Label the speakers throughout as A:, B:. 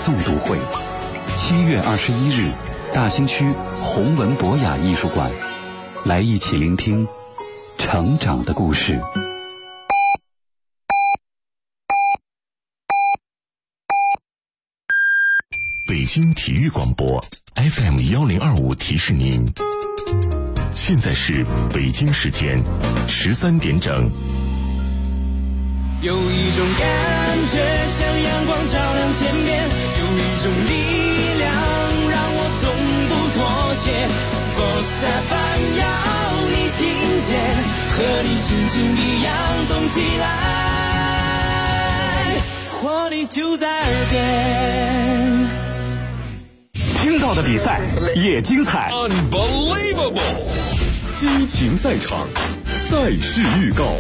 A: 诵读会，7月21日，大兴区弘文博雅艺术馆，来一起聆听成长的故事。
B: 北京体育广播 FM1025提示您，现在是北京时间13点整。
C: 有一种感觉像阳光照亮天边，有一种力量让我从不妥协。Sports FM 要你听见，和你心情一样动起来，活力就在耳边。
D: 听到的比赛也精彩
B: Unbelievable，
D: 激情赛场，赛事预告。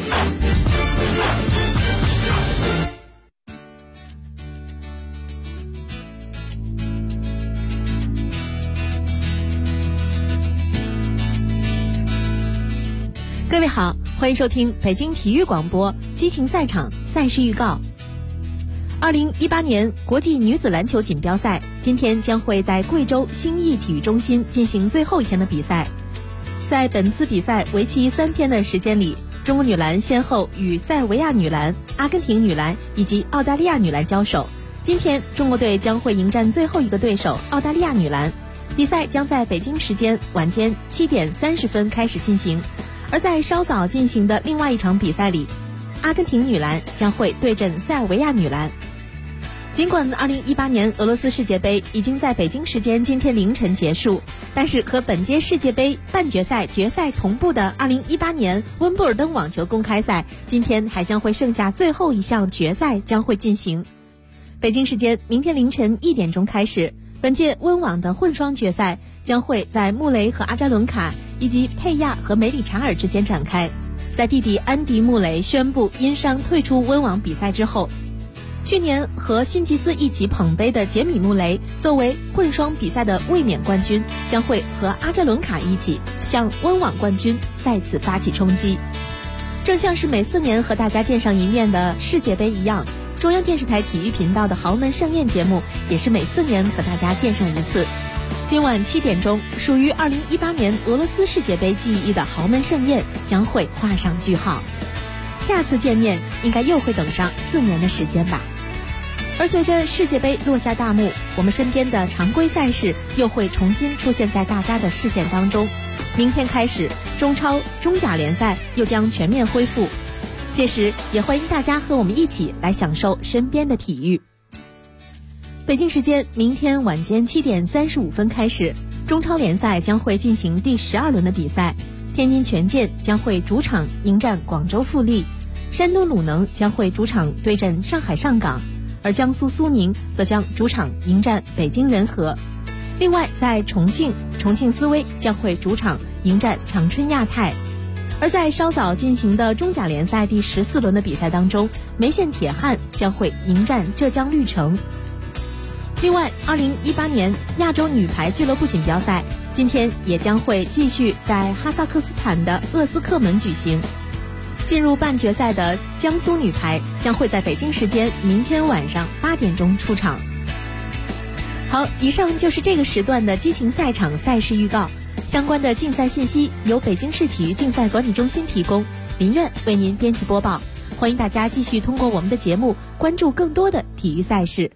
E: 各位好，欢迎收听北京体育广播激情赛场赛事预告。2018年国际女子篮球锦标赛今天将会在贵州兴义体育中心进行最后一天的比赛。在本次比赛为期3天的时间里，中国女篮先后与塞尔维亚女篮、阿根廷女篮以及澳大利亚女篮交手。今天中国队将会迎战最后一个对手澳大利亚女篮，比赛将在北京时间晚间7点30分开始进行。而在稍早进行的另外一场比赛里，阿根廷女篮将会对阵塞尔维亚女篮。尽管2018年俄罗斯世界杯已经在北京时间今天凌晨结束，但是和本届世界杯半决赛、决赛同步的2018年温布尔登网球公开赛，今天还将会剩下最后一项决赛将会进行。北京时间明天凌晨1点钟开始，本届温网的混双决赛将会在穆雷和阿扎伦卡以及佩亚和梅里查尔之间展开。在弟弟安迪·穆雷宣布因伤退出温网比赛之后，去年和辛吉斯一起捧杯的杰米·穆雷作为混双比赛的卫冕冠军，将会和阿扎伦卡一起向温网冠军再次发起冲击。正像是每4年和大家见上一面的世界杯一样，中央电视台体育频道的豪门盛宴节目也是每4年和大家见上一次。今晚7点钟，属于2018年俄罗斯世界杯记忆的豪门盛宴将会画上句号。下次见面应该又会等上4年的时间吧。而随着世界杯落下大幕，我们身边的常规赛事又会重新出现在大家的视线当中。明天开始，中超、中甲联赛又将全面恢复，届时也欢迎大家和我们一起来享受身边的体育。北京时间明天晚间7点35分开始，中超联赛将会进行第12轮的比赛。天津权健将会主场迎战广州富力，山东鲁能将会主场对阵上海上港，而江苏苏宁则将主场迎战北京人和。另外在重庆斯威将会主场迎战长春亚泰。而在稍早进行的中甲联赛第14轮的比赛当中，梅县铁汉将会迎战浙江绿城。另外2018年亚洲女排俱乐部锦标赛今天也将会继续在哈萨克斯坦的鄂斯克门举行。进入半决赛的江苏女排将会在北京时间明天晚上8点钟出场。好，以上就是这个时段的激情赛场赛事预告。相关的竞赛信息由北京市体育竞赛管理中心提供，林苑为您编辑播报。欢迎大家继续通过我们的节目关注更多的体育赛事。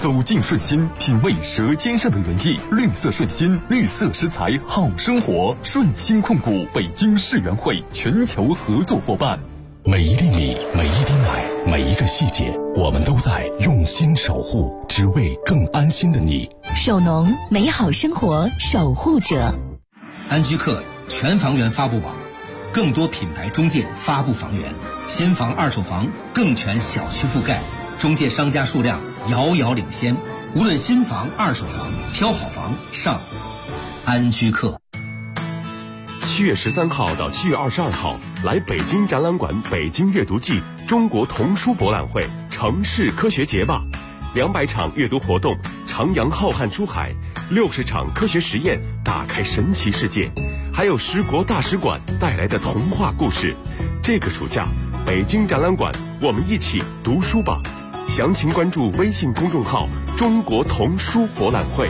D: 走进顺心，品味舌尖上的原意。绿色顺心，绿色食材好生活。顺心控股北京世园会全球合作伙伴。
B: 每一粒米，每一滴奶，每一个细节，我们都在用心守护，只为更安心的你。
F: 首农，美好生活守护者。
G: 安居客全房源发布网，更多品牌中介发布房源，新房二手房更全小区覆盖，中介商家数量遥遥领先。无论新房二手房，挑好房上安居客。
D: 7月13号到7月22号，来北京展览馆北京阅读季中国童书博览会城市科学节吧，200场阅读活动，徜徉浩瀚书海，60场科学实验，打开神奇世界，还有10国大使馆带来的童话故事。这个暑假，北京展览馆，我们一起读书吧。详情关注微信公众号“中国童书博览会”。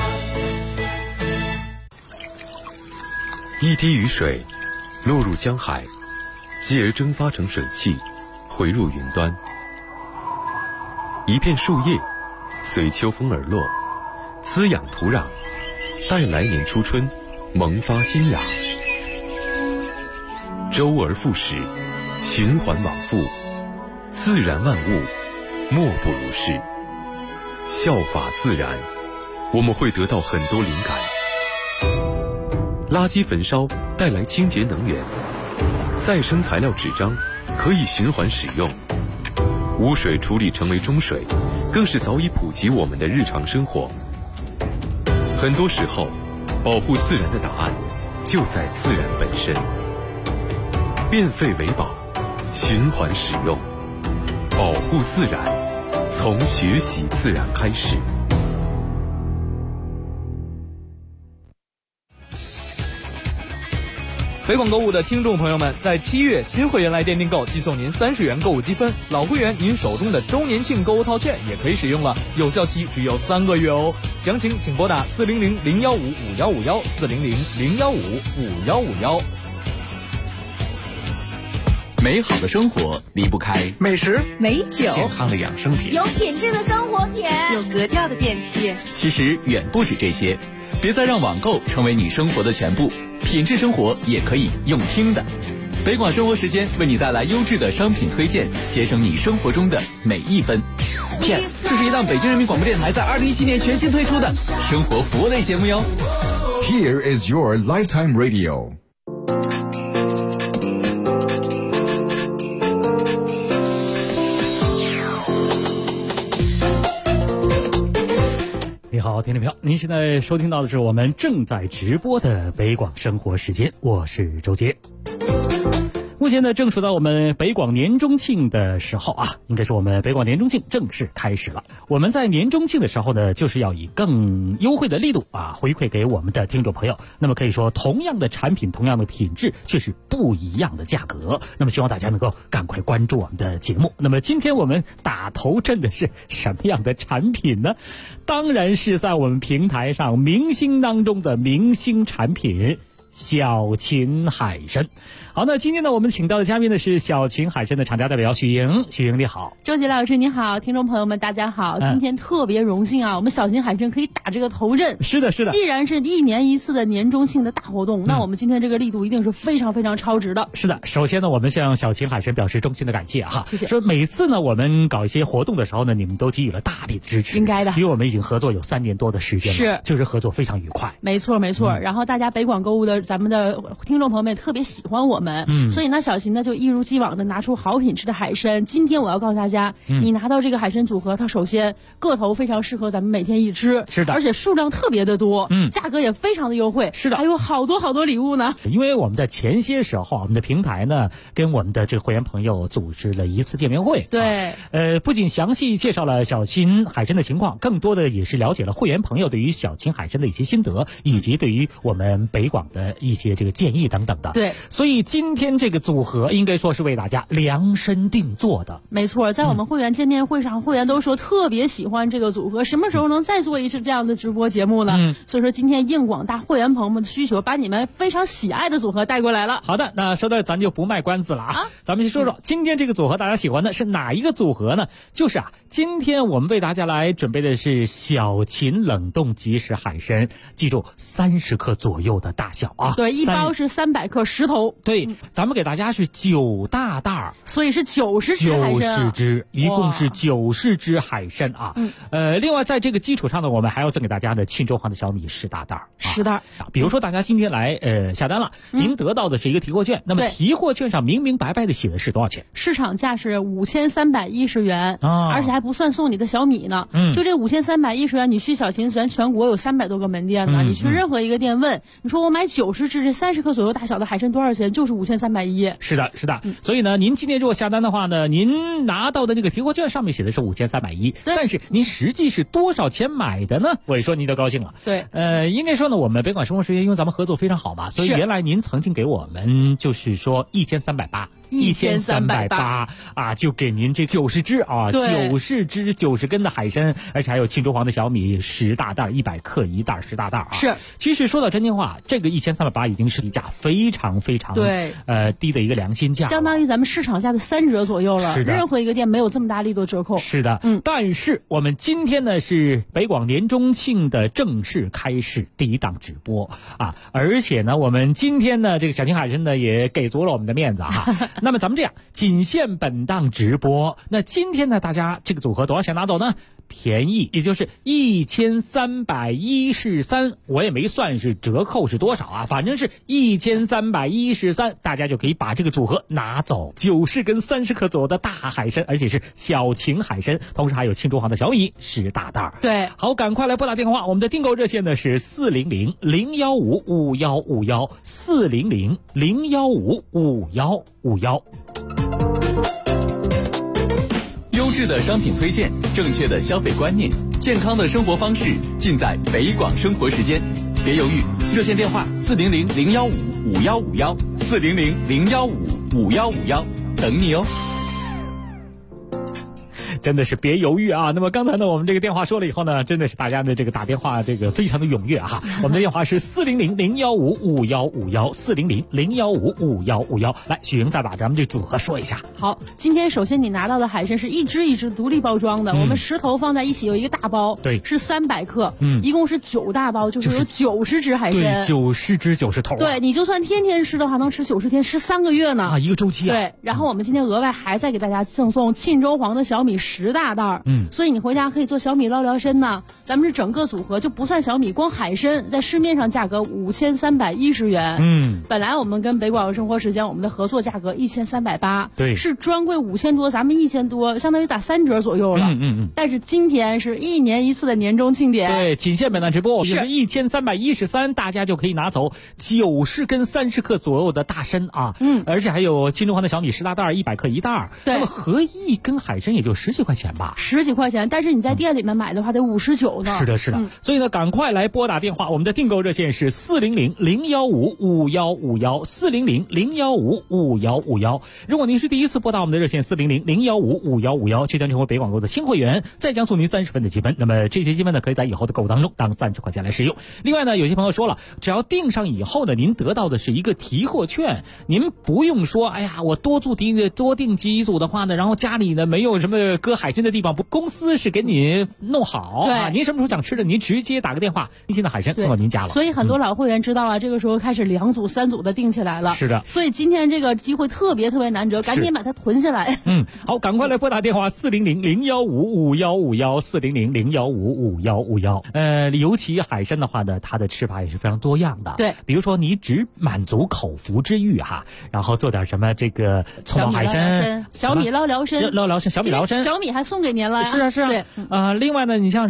H: 一滴雨水落入江海，继而蒸发成水汽，回入云端。一片树叶随秋风而落，滋养土壤，待来年初春萌发新芽。周而复始，循环往复，自然万物莫不如是。效法自然，我们会得到很多灵感。垃圾焚烧带来清洁能源，再生材料纸张可以循环使用，污水处理成为中水，更是早已普及我们的日常生活。很多时候，保护自然的答案就在自然本身。变废为宝，循环使用，保护自然，从学习自然开始。
I: 北广购物的听众朋友们，在7月新会员来电订购，即送您30元购物积分；老会员您手中的周年庆购物套券也可以使用了，有效期只有3个月哦。详情请拨打400-015-5151，400-015-5151。
A: 美好的生活离不开
J: 美食、
F: 美酒、
B: 健康的养生品，
K: 有品质的生活品，
L: 有格调的电器。
A: 其实远不止这些，别再让网购成为你生活的全部，品质生活也可以用听的。北广生活时间为你带来优质的商品推荐，节省你生活中的每一分。
I: 这是一档北京人民广播电台在2017年全新推出的生活服务类节目哟。
M: Here is your lifetime radio。
N: 你好，听众朋友，您现在收听到的是我们正在直播的北广生活时间，我是周杰。目前呢，正处到我们北广年中庆的时候啊，应该是我们北广年中庆正式开始了。我们在年中庆的时候呢，就是要以更优惠的力度啊，回馈给我们的听众朋友。那么可以说，同样的产品，同样的品质，却是不一样的价格。那么希望大家能够赶快关注我们的节目。那么今天我们打头阵的是什么样的产品呢？当然是在我们平台上明星当中的明星产品。小秦海参。好，那今天呢，我们请到的嘉宾呢是小秦海参的厂家代表许莹。许莹你好。
E: 周杰老师你好，听众朋友们大家好，今天特别荣幸啊，我们小秦海参可以打这个头阵。
N: 是的是的，
E: 既然是1年1次的年中庆的大活动，那我们今天这个力度一定是非常非常超值的。
N: 是的，首先呢，我们向小秦海参表示衷心的感谢哈，
E: 谢谢。
N: 说每次呢我们搞一些活动的时候呢，你们都给予了大力的支持，
E: 应该的，
N: 因为我们已经合作有3年多的时间了，
E: 是，
N: 就是合作非常愉快。
E: 没错没错，然后大家北广购物的咱们的听众朋友们也特别喜欢我们，所以呢小秦呢就一如既往的拿出好品质的海参。今天我要告诉大家，你拿到这个海参组合，它首先个头非常适合咱们每天一吃，
N: 是的，
E: 而且数量特别的多，价格也非常的优惠，
N: 是的，
E: 还有好多好多礼物呢。
N: 因为我们在前些时候，我们的平台呢跟我们的这个会员朋友组织了一次见面会，
E: 对，
N: 不仅详细介绍了小秦海参的情况，更多的也是了解了会员朋友对于小秦海参的一些心得，以及对于我们北广的一些这个建议等等的。
J: 对，
N: 所以今天这个组合应该说是为大家量身定做的。
J: 没错，在我们会员见面会上，会员都说特别喜欢这个组合，什么时候能再做一次这样的直播节目呢？所以说今天应广大会员朋友们的需求，把你们非常喜爱的组合带过来了。
N: 好的，那说到咱就不卖关子了啊，咱们去说说今天这个组合大家喜欢的是哪一个组合呢？就是今天我们为大家来准备的是小秦冷冻即食海参，记住30克左右的大小啊。
J: 对，一包是300克10头。
N: 对，咱们给大家是9大袋，
J: 所以是90只海参。90
N: 只，一共是90只海参啊。另外在这个基础上呢，我们还要赠给大家的沁州黄的小米10大袋。
J: 10袋。
N: 比如说大家今天来下单了，您得到的是一个提货券，那么提货券上明明白白的写的是多少钱？
J: 市场价是5310元，而且还不算送你的小米呢。就这5310元，你去小秦咱全国有300多个门店呢，你去任何一个店问，你说我买90只这30克左右大小的海参多少钱？就是5310。
N: 是的，是的。所以呢，您今天如果下单的话呢，您拿到的那个提货券上面写的是5310，但是您实际是多少钱买的呢？我一说您就高兴了。
J: 对，
N: 应该说呢，我们北广生活时间因为咱们合作非常好嘛，所以原来您曾经给我们就是说1380啊，就给您这90只啊，90只90根的海参，而且还有沁州黄的小米10大袋，100克一袋10大袋啊。
J: 是，
N: 其实说到真心话，这个1380已经是一价非常非常低的一个良心价，
J: 相当于咱们市场价的3折左右了。
N: 是的，
J: 任何一个店没有这么大力度折扣。
N: 是的，但是我们今天呢是北广年中庆的正式开始第一档直播啊，而且呢我们今天呢这个小秦海参呢也给足了我们的面子啊。那么咱们这样，仅限本档直播。那今天呢大家这个组合多少钱拿走呢？便宜，也就是1313，我也没算是折扣是多少啊，反正是1313，大家就可以把这个组合拿走。90根30克左右的大海参，而且是小秦海参，同时还有沁州黄的小米10大袋。
J: 对，
N: 好，赶快来拨打电话，我们的订购热线呢是400-015-5151，400-015-5151。
A: 优质的商品推荐，正确的消费观念，健康的生活方式，尽在北广生活时间。别犹豫，热线电话400-015-5151，400-015-5151，等你哦。
N: 真的是别犹豫啊！那么刚才呢，我们这个电话说了以后呢，真的是大家的这个打电话这个非常的踊跃哈。我们的电话是400-015-5151，400-015-5151。来，许莹再把咱们这组合说一下。
J: 好，今天首先你拿到的海参是一只一只独立包装的，我们10头放在一起有一个大包，
N: 对，
J: 是300克，一共是9大包，就是有90只海参，
N: 对，90只90头。
J: 对，你就算天天吃的话，能吃90天，吃3个月呢。
N: 一个周期啊。
J: 对，然后我们今天额外还再给大家赠送沁州黄的小米10大袋，所以你回家可以做小米捞聊参呢。咱们是整个组合就不算小米，光海参在市面上价格5310元，本来我们跟北广生活时间我们的合作价格1380，
N: 对，
J: 是专柜5000多，咱们1000多，相当于打3折左右了。但是今天是1年1次的年终庆典，
N: 对，仅限本档直播，是1313，大家就可以拿走90根30克左右的大参啊，而且还有沁州黄的小米10大袋，100克一袋，
J: 对，
N: 那么合一根海参也就10几块钱吧
J: ，10几块钱，但是你在店里面买的话得59呢。
N: 是的，是的，所以呢，赶快来拨打电话，我们的订购热线是400-015-5151，400-015-5151。如果您是第一次拨打我们的热线400-015-5151，就将成为北广购的新会员，再将送您30分的积分。那么这些积分呢，可以在以后的购物当中当30块钱来使用。另外呢，有些朋友说了，只要订上以后呢，您得到的是一个提货券，您不用说，哎呀，我多订几组的话呢，然后家里呢没有什么搁海参的地方，公司是给你弄好啊，您什么时候想吃的，您直接打个电话，新鲜的海参送到您家了。
J: 所以很多老会员知道啊，这个时候开始2组3组的订起来了。
N: 是的，
J: 所以今天这个机会特别难得，赶紧把它囤下来。
N: 好，赶快来拨打电话400-015-5151，400-015-5151。尤其海参的话呢，它的吃法也是非常多样的。
J: 对，
N: 比如说你只满足口腹之欲哈，然后做点什么这个葱爆海参、
J: 小米捞聊参、
N: 小米捞参，
J: 小米还送给您了呀。
N: 是啊，对，另外呢，你像什么馅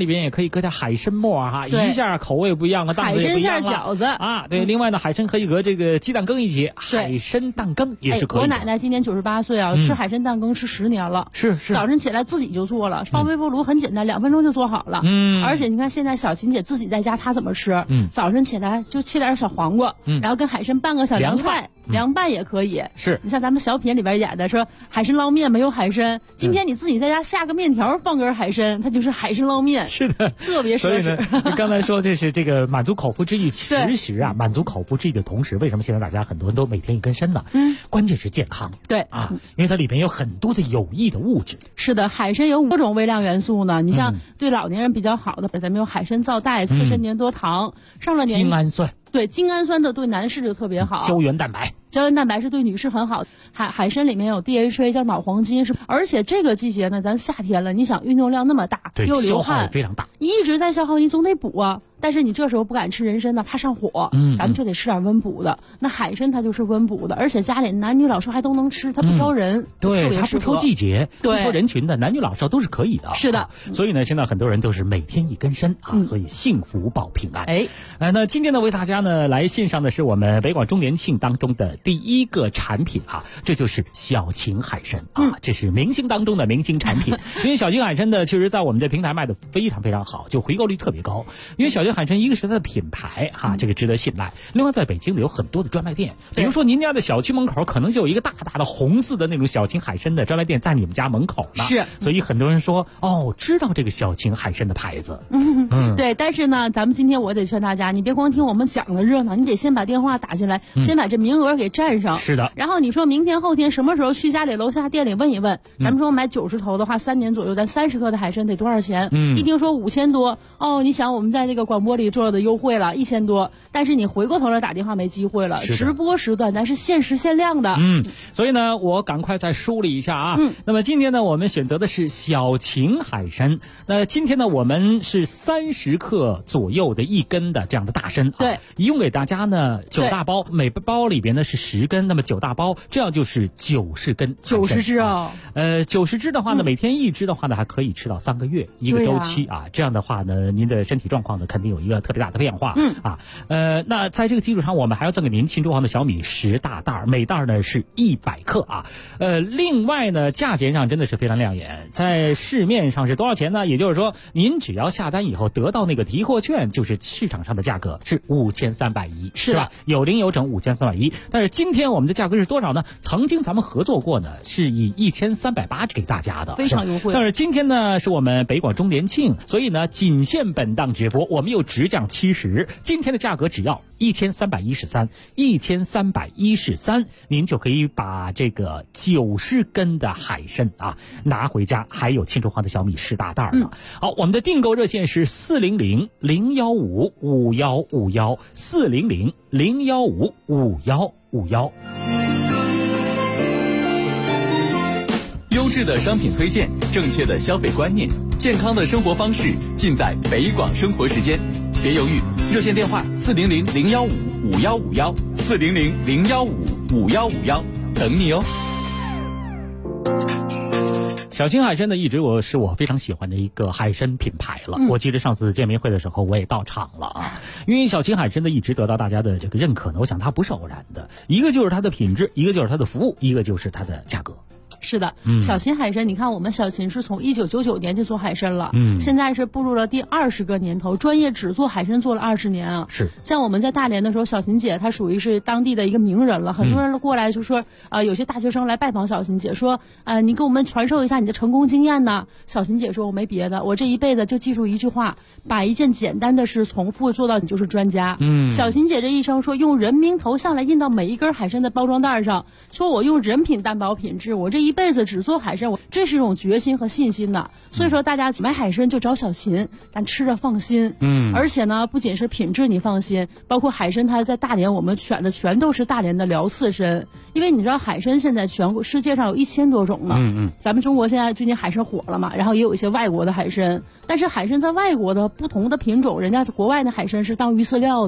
N: 里边也可以搁点海参末哈，
J: 对
N: 一下口味不一样了，档次也不一样了。
J: 海参馅饺子
N: 啊，对，另外呢，海参可以搁这个鸡蛋羹一起，海参蛋羹也是可以的。
J: 我奶奶今年98岁啊，吃海参蛋羹吃10年了。
N: 是。
J: 早晨起来自己就做了，放微波炉很简单，2分钟就做好了。而且你看现在小琴姐自己在家，她怎么吃？早晨起来就切点小黄瓜，然后跟海参拌个小凉菜，凉拌也可以。
N: 是
J: 你像咱们小品里边演的说海参捞面没有海参，今天你自己在家下个面条放根海参，它就是海参捞面。
N: 是的，
J: 特别
N: 所以呢，你刚才说这是这个满足口腹之欲，其实啊，满足口腹之欲的同时，为什么现在大家很多人都每天一根参呢？关键是健康。
J: 对
N: 啊，因为它里面有很多的有益的物质。
J: 是的，海参有5种微量元素呢。你像对老年人比较好的，咱们有海参皂苷、刺参粘多糖，上了年
N: 精氨酸。
J: 对，精氨酸的对男士就特别好。
N: 胶原蛋白。
J: 胶原蛋白是对女士很好，海参里面有 DHA 叫脑黄金，而且这个季节呢，咱夏天了，你想运动量那么大，又流汗，
N: 非常大，
J: 一直在消耗，你总得补啊。但是你这时候不敢吃人参呢，怕上火，咱们就得吃点温补的。那海参它就是温补的，而且家里男女老少还都能吃，它不挑人，
N: 对，它不挑季节，
J: 对，
N: 不挑人群的，男女老少都是可以的。
J: 是的，
N: 所以呢，现在很多人都是每天一根参啊，所以幸福保平安。那今天呢，为大家呢来献上的是我们北广周年庆当中的第一个产品啊，这就是小秦海参啊，这是明星当中的明星产品。因为小秦海参呢，确实在我们的平台卖的非常非常好，就回购率特别高。因为小秦海参一个是它的品牌哈，这个值得信赖。另外，在北京有很多的专卖店，比如说您家的小区门口可能就有一个大大的红字的那种小秦海参的专卖店在你们家门口呢。
J: 是，
N: 所以很多人说哦，知道这个小秦海参的牌子。
J: 对，但是呢，咱们今天我得劝大家，你别光听我们讲的热闹，你得先把电话打进来，先把这名额给占上。
N: 是的。
J: 然后你说明天后天什么时候去家里楼下店里问一问，咱们说买90头的话，3年左右，咱30克的海参得多少钱？一听说5000多，哦，你想我们在这个广播里做的优惠了1000多，但是你回过头来打电话没机会了。直播时段咱是限时限量的。
N: 所以呢，我赶快再梳理一下啊。那么今天呢，我们选择的是小秦海参。那今天呢，我们是30克左右的1根的这样的大参。
J: 对，
N: 一共给大家呢9大包，每包里边呢是10根，那么9大包，这样就是90根。
J: 90只哦。
N: 90只的话呢，每天1只的话呢，还可以吃到3个月一个周期啊。这样的话呢，您的身体状况呢，肯定有一个特别大的变化。那在这个基础上，我们还要赠给您庆州行的小米10大袋，每袋呢是100克啊。另外呢，价钱上真的是非常亮眼，在市面上是多少钱呢？也就是说，您只要下单以后得到那个提货券，就是市场上的价格是5310，是吧？有零有整5310。但是今天我们的价格是多少呢？曾经咱们合作过呢，是以1380给大家的，
J: 非常优惠。
N: 但是今天呢，是我们北广周年庆，所以呢，仅限本档直播，我们又直降70，今天的价格只要1313，您就可以把这个90根的海参啊拿回家，还有庆州行的小米10大袋呢。好，我们的订购热线是400-015-5151，400-015-5151。
A: 优质的商品推荐，正确的消费观念，健康的生活方式，尽在北广生活时间。别犹豫，热线电话400-015-5151，400-015-5151，等你哦。
N: 小秦海参呢，一直是我非常喜欢的一个海参品牌了。我记得上次见面会的时候，我也到场了啊。因为小秦海参呢，一直得到大家的这个认可呢，我想它不是偶然的，一个就是它的品质，一个就是它的服务，一个就是它的价格。
J: 是的，小秦海参，你看我们小秦是从1999年就做海参了，现在是步入了第20个年头，专业只做海参做了20年啊。
N: 是，
J: 像我们在大连的时候，小秦姐她属于是当地的一个名人了，很多人过来就说，有些大学生来拜访小秦姐，说，你给我们传授一下你的成功经验呢。小秦姐说，我没别的，我这一辈子就记住一句话，把一件简单的事重复做到你就是专家。小秦姐这一生说，用人名头像来印到每一根海参的包装袋上，说我用人品担保品质，我这一辈子只做海参，这是一种决心和信心的。所以说大家买海参就找小秦，咱吃着放心。而且呢，不仅是品质你放心，包括海参它在大连我们选的全都是大连的辽刺参，因为你知道海参现在全国世界上有1000多种呢。咱们中国现在最近海参火了嘛，然后也有一些外国的海参，但是海参在外国的不同的品种，人家国外的海参是当鱼饲料的。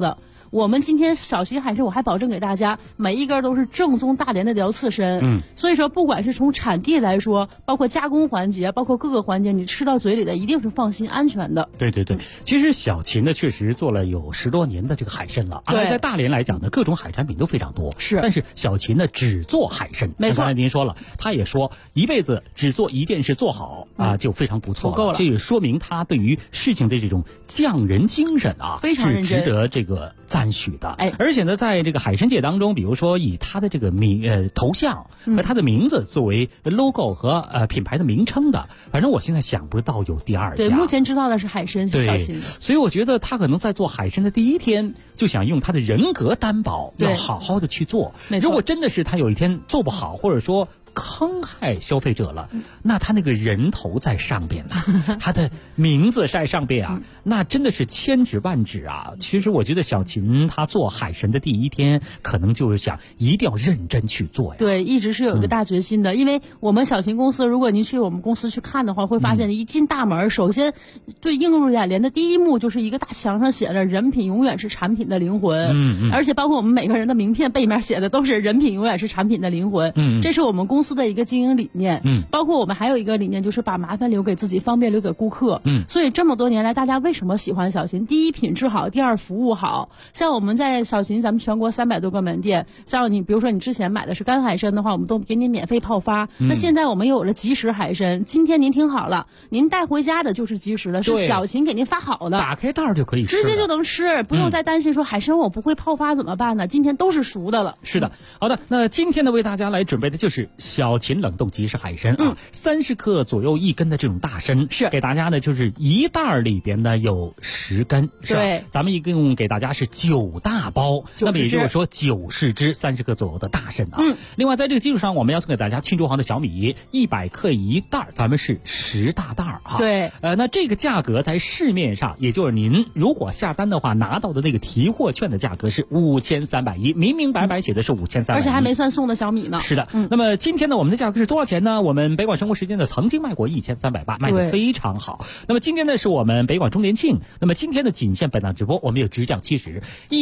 J: 我们今天小旗海参，我还保证给大家每一根都是正宗大连的辽刺参。所以说不管是从产地来说，包括加工环节，包括各个环节，你吃到嘴里的一定是放心安全的。
N: 对对对，其实小秦呢确实做了有10多年的这个海参了。
J: 对，
N: 在大连来讲呢，各种海产品都非常多。
J: 是，
N: 但是小秦呢只做海参。
J: 没错，
N: 刚才您说了，他也说一辈子只做一件事做好就非常不错了。
J: 够了，
N: 这也说明他对于事情的这种匠人精神
J: 非常认真，
N: 是值得这个赞许的。
J: 哎，
N: 而且呢，在这个海参界当中，比如说以他的这个头像和他的名字作为 logo 和品牌的名称的，反正我现在想不到有第二家。
J: 对，目前知道的是海参，是小秦。
N: 所以我觉得他可能在做海参的第一天就想用他的人格担保，要好好的去做。如果真的是他有一天做不好，或者说坑害消费者了，那他那个人头在上边呢，他的名字在上边啊，那真的是千指万指啊。其实我觉得小秦他做海参的第一天，可能就是想一定要认真去做呀。
J: 对，一直是有一个大决心的。因为我们小秦公司，如果您去我们公司去看的话，会发现一进大门，首先对映入眼帘的第一幕就是一个大墙上写着“人品永远是产品的灵魂”。而且包括我们每个人的名片背面写的都是“人品永远是产品的灵魂”。这是我们公司的一个经营理念。包括我们还有一个理念，就是把麻烦留给自己，方便留给顾客。所以这么多年来，大家为什么喜欢小秦？第一，品质好；第二，服务好。像我们在小秦，咱们全国300多个门店，像你比如说你之前买的是干海参的话，我们都给你免费泡发。那现在我们有了即食海参，今天您听好了，您带回家的就是即食的，是小秦给您发好的，
N: 打开袋就可以吃，
J: 直接就能吃，不用再担心说海参我不会泡发怎么办呢？今天都是熟的了。
N: 是的，好的，那今天呢为大家来准备的就是小秦冷冻即食海参30克左右1根的这种大参，
J: 是给
N: 大家呢就是一袋里边呢有10根，是吧？
J: 对，
N: 咱们一共给大家是9大包，那么也就是说90只30克左右的大参啊。另外在这个基础上，我们要送给大家庆州行的小米100克一袋，咱们是10大袋啊。
J: 对，
N: 那这个价格在市面上，也就是您如果下单的话拿到的那个提货券的价格是5310，明明白白写的是5310，
J: 而且还没算送的小米呢。
N: 是的，那么今天呢，我们的价格是多少钱呢？我们北广生活时间呢曾经卖过1380，卖得非常好。那么今天呢是我们北广周年庆，那么今天的仅限本档直播，我们有直降70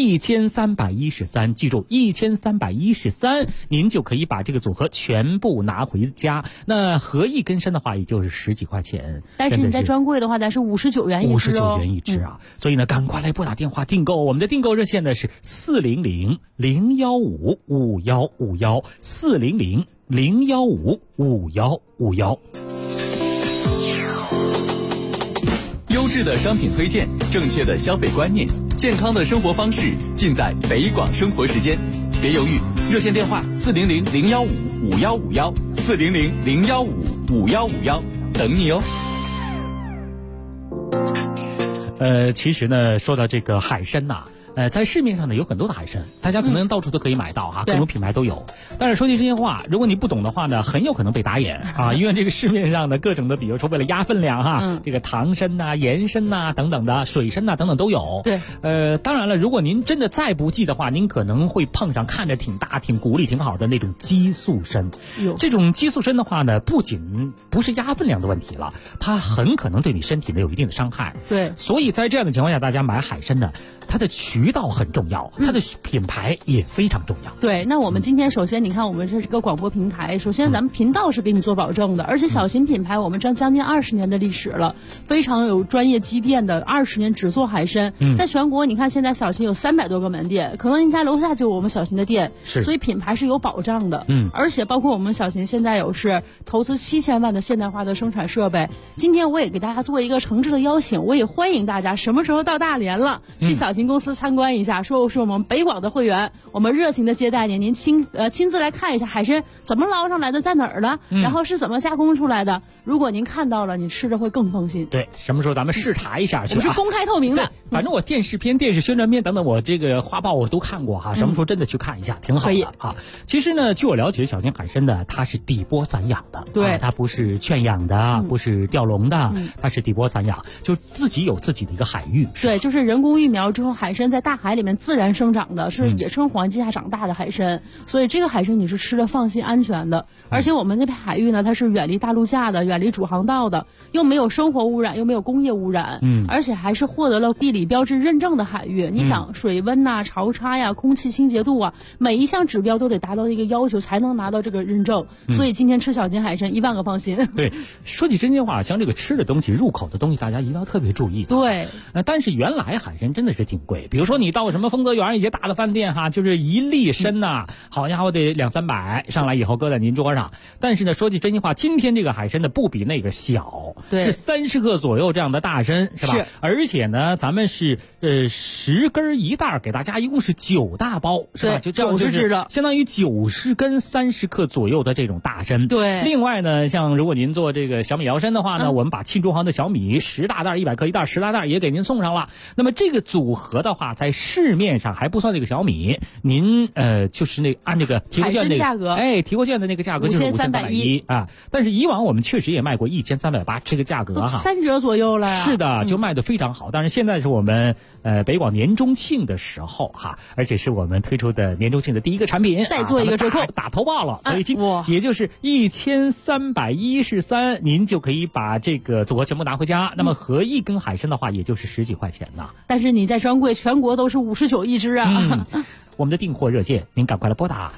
N: 1313，记住1313，您就可以把这个组合全部拿回家。那合一根参的话，也就是10几块钱，
J: 但是你在专柜的话，咱是59元一只
N: ，59元一只啊。所以呢，赶快来拨打电话订购，我们的订购热线呢是400-015-5151，400-015-5151。
A: 优质的商品推荐，正确的消费观念，健康的生活方式，尽在北广生活时间。别犹豫，热线电话400-015-5151，400-015-5151，等你哦。
N: 其实呢，说到这个海参呐，在市面上呢有很多的海参，大家可能到处都可以买到哈，各种品牌都有。但是说句真心话，如果你不懂的话呢，很有可能被打眼啊，因为这个市面上的各种的，比如说为了压分量哈，这个糖参呐、盐参呐等等的，水参呐等等都有。
J: 对，
N: 当然了，如果您真的再不济的话，您可能会碰上看着挺大、挺骨力挺好的那种激素参。这种激素参的话呢，不仅不是压分量的问题了，它很可能对你身体呢有一定的伤害。
J: 对，
N: 所以在这样的情况下，大家买海参呢，它的渠道很重要，它的品牌也非常重要。
J: 对，那我们今天首先你看我们这是个广播平台，首先咱们频道是给你做保证的，而且小秦品牌我们将近20年的历史了，非常有专业积淀的，20年只做海参。在全国你看现在小秦有300多个门店，可能您家楼下就有我们小秦的店，所以品牌是有保障的。而且包括我们小秦现在有是投资7000万的现代化的生产设备。今天我也给大家做一个诚挚的邀请，我也欢迎大家什么时候到大连了，去小秦公司参观一下，说是我们北广的会员，我们热情的接待您，您亲自来看一下海参怎么捞上来的，在哪儿了，然后是怎么加工出来的。如果您看到了，你吃着会更放心。
N: 对，什么时候咱们视察一下去？
J: 我们是公开透明的。
N: 反正我电视片、电视宣传片等等，我这个画报我都看过哈。什么时候真的去看一下，挺好的啊。其实呢，据我了解，小秦海参呢，它是底波散养的，
J: 对，
N: 它不是圈养的，不是钓笼的，它是底波散养，就自己有自己的一个海域。
J: 对，就是人工育苗之后种海参在大海里面自然生长的，是野生环境下长大的海参，所以这个海参你是吃的放心安全的。而且我们那片海域呢，它是远离大陆架的，远离主航道的，又没有生活污染，又没有工业污染，而且还是获得了地理标志认证的海域。你想水温呐、潮差呀、空气清洁度啊，每一项指标都得达到一个要求才能拿到这个认证。所以今天吃小金海参1万个放心。
N: 对，说起真心话，像这个吃的东西、入口的东西，大家一定要特别注意。
J: 对，
N: 但是原来海参真的是挺贵，比如说你到什么丰泽园一些大的饭店哈，就是1粒参呐，好家伙得200-300，上来以后搁在您桌上。但是呢，说句真心话，今天这个海参呢不比那个小，是30克左右这样的大参，是吧？是。而且呢，咱们是10根1袋，给大家一共是9大包，是吧？就这样就是相当于90根30克左右的这种大参。
J: 对。
N: 另外呢，像如果您做这个小米摇参的话呢，我们把庆中航的小米10大袋100克1袋10大袋也给您送上了。那么这个组合的话，在市面上还不算那个小米，您就是那按这个提货券那个
J: 价格，
N: 提货券的那个价格就是5310啊。但是以往我们确实也卖过1380这个价格哈
J: ，3折左右了。
N: 是的，就卖得非常好。但是现在是我们北广年中庆的时候哈，而且是我们推出的年中庆的第一个产品，
J: 再做一个折扣，
N: 打头报了，所以也就是1313，您就可以把这个组合全部拿回家。那么合一根海参的话，也就是10几块钱呢。
J: 但是你在专柜全国都是59一只啊。
N: 我们的订货热线，您赶快来拨打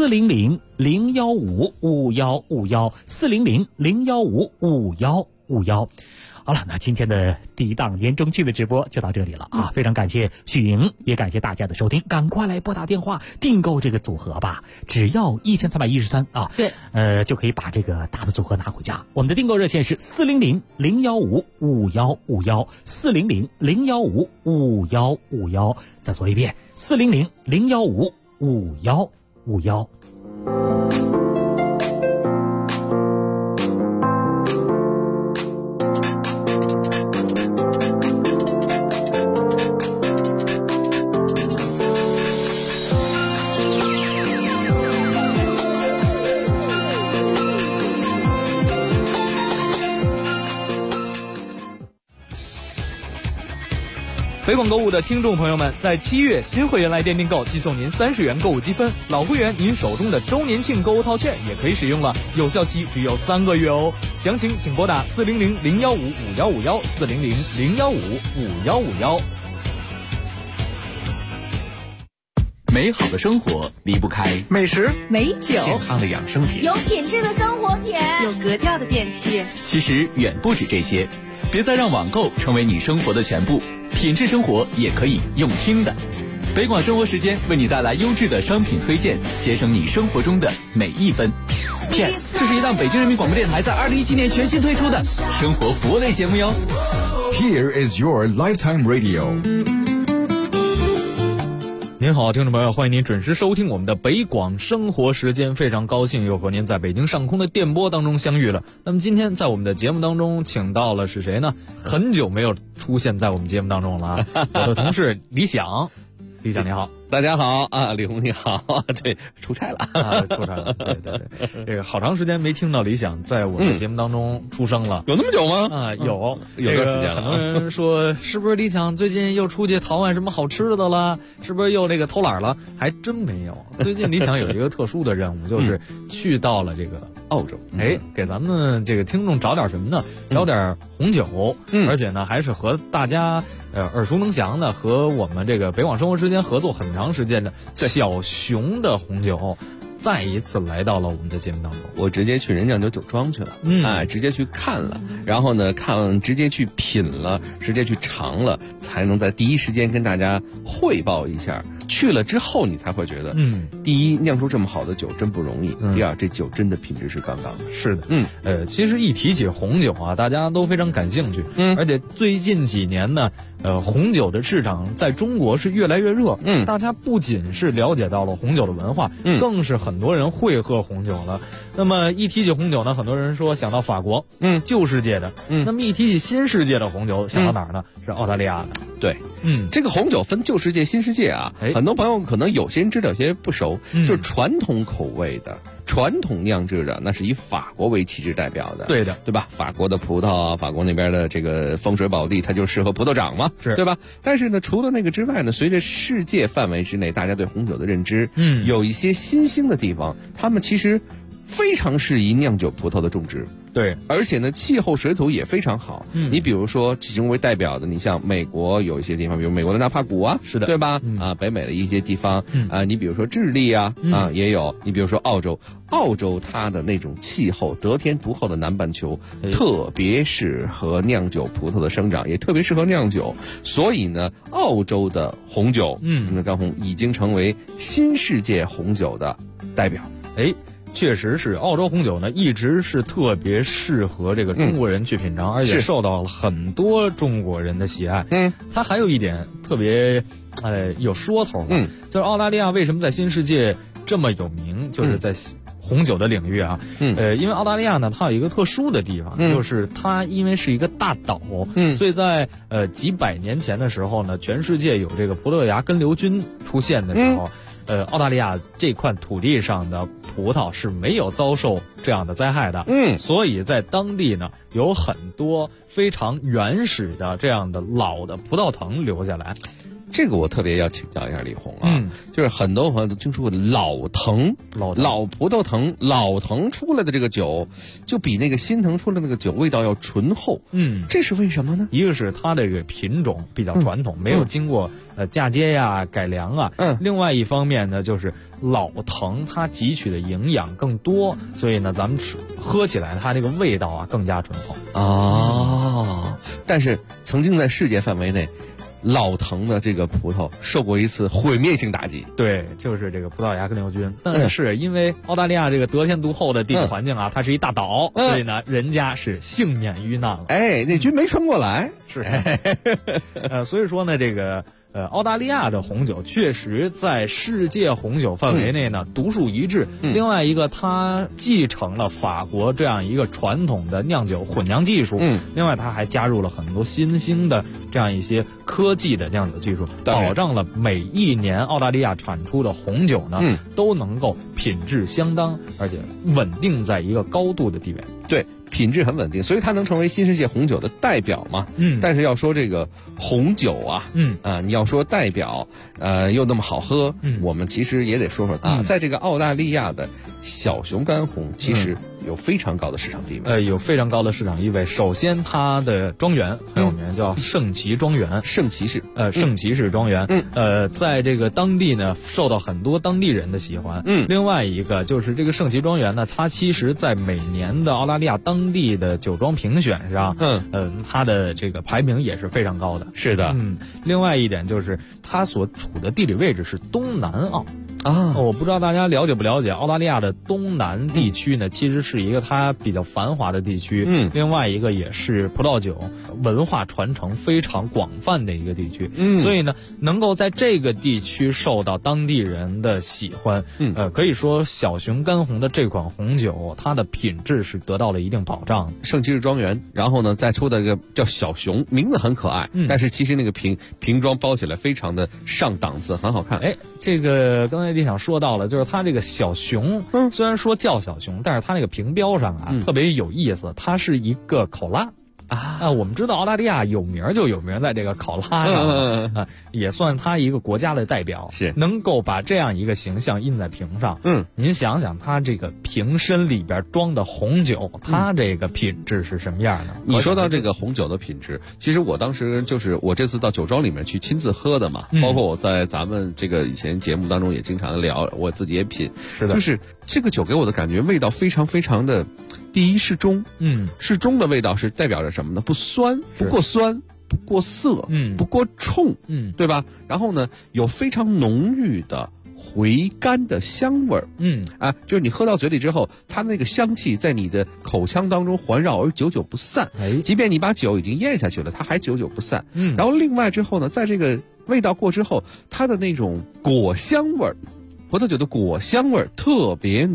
N: 400-015-5151，400-015-5151。好了，那今天的第一档年中庆的直播就到这里了啊！非常感谢许莹，也感谢大家的收听，赶快来拨打电话订购这个组合吧，只要1313啊！
J: 对，
N: 就可以把这个大的组合拿回家。我们的订购热线是400-015-5151，400-015-5151。再说一遍，400-015-5151。
I: 北广购物的听众朋友们，在7月新会员来电订购，寄送您30元购物积分；老会员您手中的周年庆购物套券也可以使用了，有效期只有3个月哦。详情请拨打400-015-5151，400-015-5151。
A: 美好的生活离不开
L: 美食、美酒、
A: 健康的养生品、
L: 有品质的生活品、有格调的电器。
A: 其实远不止这些，别再让网购成为你生活的全部。品质生活也可以用听的，北广生活时间为你带来优质的商品推荐，节省你生活中的每一分。这是一档北京人民广播电台在2017年全新推出的生活服务类节目哟。
M: Here is your lifetime radio。
I: 您好，听众朋友，欢迎您准时收听我们的北广生活时间，非常高兴又和您在北京上空的电波当中相遇了。那么今天在我们的节目当中请到了是谁呢？很久没有出现在我们节目当中了我的同事李想。李想你好。
K: 大家好啊，李红你好，对，出差了
I: 出差了，对，这个好长时间没听到李想在我们的节目当中出声了，
K: 有那么久吗？
I: 有
K: 段时间了。
I: 很多人说是不是李想最近又出去淘换什么好吃的了？是不是又这个偷懒了？还真没有。最近李想有一个特殊的任务，就是去到了这个澳洲，给咱们这个听众找点什么呢？找点红酒，而且呢还是和大家耳熟能详的，和我们这个北广生活时间合作很长时间的小熊的红酒，再一次来到了我们的节目当中。
K: 我直接去人酿酒酒庄去了，直接去看了，然后呢直接去品了，直接去尝了，才能在第一时间跟大家汇报一下。去了之后你才会觉得，第一，酿出这么好的酒真不容易，第二，这酒真的品质是杠杠的。
I: 是的，其实一提起红酒啊，大家都非常感兴趣，而且最近几年呢，红酒的市场在中国是越来越热，大家不仅是了解到了红酒的文化，更是很多人会喝红酒了。那么一提起红酒呢，很多人说想到法国，旧世界的，那么一提起新世界的红酒，想到哪儿呢？是澳大利亚的。
K: 对，这个红酒分旧世界、新世界啊，很多朋友可能有些人知道，有些人不熟。就是传统口味的、传统酿制的，那是以法国为旗帜代表的，
I: 对的，
K: 对吧？法国的葡萄啊，法国那边的这个风水宝地，它就适合葡萄长嘛，
I: 是
K: 对吧？但是呢，除了那个之外呢，随着世界范围之内大家对红酒的认知，有一些新兴的地方，他们其实非常适宜酿酒葡萄的种植。
I: 对，
K: 而且呢，气候水土也非常好。你比如说，其中为代表的，你像美国有一些地方，比如美国的纳帕谷啊，
I: 是的，
K: 对吧？北美的一些地方，你比如说智利啊，也有。你比如说澳洲它的那种气候得天独厚的南半球，特别适合酿酒葡萄的生长，也特别适合酿酒。所以呢，澳洲的红酒，干红已经成为新世界红酒的代表。
I: 确实是，澳洲红酒呢一直是特别适合这个中国人去品尝，而且受到了很多中国人的喜爱。它还有一点特别，有说头吧，就是澳大利亚为什么在新世界这么有名，就是在红酒的领域啊，因为澳大利亚呢，它有一个特殊的地方，就是它因为是一个大岛，所以在几百年前的时候呢，全世界有这个葡萄牙根瘤菌出现的时候。澳大利亚这块土地上的葡萄是没有遭受这样的灾害的，所以在当地呢有很多非常原始的这样的老的葡萄藤留下来。
K: 这个我特别要请教一下李红啊，就是很多朋友都听说过老葡萄藤，老藤出来的这个酒，就比那个新藤出来的那个酒味道要醇厚。这是为什么呢？
I: 一个是它的这个品种比较传统，没有经过嫁接呀、改良啊。另外一方面呢，就是老藤它汲取的营养更多，所以呢，咱们喝起来它这个味道啊更加醇厚。
K: 但是曾经在世界范围内，老藤的这个葡萄受过一次毁灭性打击，
I: 对，就是这个葡萄牙根瘤菌。但是因为澳大利亚这个得天独厚的地理环境啊，它是一大岛，所以呢，人家是幸免于难了。
K: 那菌没传过来，
I: 是，所以说呢，这个。澳大利亚的红酒确实在世界红酒范围内呢独树一帜。另外一个，它继承了法国这样一个传统的酿酒混酿技术。另外，它还加入了很多新兴的这样一些科技的酿酒技术，保障了每一年澳大利亚产出的红酒呢都能够品质相当，而且稳定在一个高度的地位。
K: 对。品质很稳定，所以它能成为新世界红酒的代表嘛。但是要说这个红酒啊，你要说代表，又那么好喝，我们其实也得说说它。在这个澳大利亚的小熊干红，其实有非常高的市场地位。
I: 有非常高的市场地位。首先，它的庄园很有名，叫圣骑庄园，
K: 圣骑士
I: 庄园。在这个当地呢，受到很多当地人的喜欢。另外一个就是这个圣骑庄园呢，它其实在每年的澳大利亚当地的酒庄评选上，它的这个排名也是非常高的。
K: 是的，
I: 另外一点就是它所处的地理位置是东南澳。我不知道大家了解不了解，澳大利亚的东南地区呢，其实是一个它比较繁华的地区。另外一个也是葡萄酒文化传承非常广泛的一个地区。所以呢，能够在这个地区受到当地人的喜欢，可以说小熊干红的这款红酒，它的品质是得到了一定保障。
K: 圣骑士庄园，然后呢再出的一个叫小熊，名字很可爱，但是其实那个瓶装包起来非常的上档次，很好看。
I: 这个刚才你想说到了，就是它这个小熊，虽然说叫小熊，但是它那个瓶标上啊，特别有意思，它是一个考拉。我们知道澳大利亚有名就有名在这个考拉上，也算它一个国家的代表，
K: 是
I: 能够把这样一个形象印在瓶上。您想想，它这个瓶身里边装的红酒，它这个品质是什么样的？
K: 你说到这个红酒的品质，其实我当时就是我这次到酒庄里面去亲自喝的嘛，包括我在咱们这个以前节目当中也经常聊，我自己也品，
I: 是的，
K: 就是这个酒给我的感觉味道非常非常的，第一适中，适中的味道是代表着什么呢？不酸，不过酸，不过涩，不过冲，对吧？然后呢，有非常浓郁的回甘的香味儿，就是你喝到嘴里之后，它那个香气在你的口腔当中环绕而久久不散。即便你把酒已经咽下去了，它还久久不散。然后另外之后呢，在这个味道过之后，它的那种果香味儿，葡萄酒的果香味儿特别浓。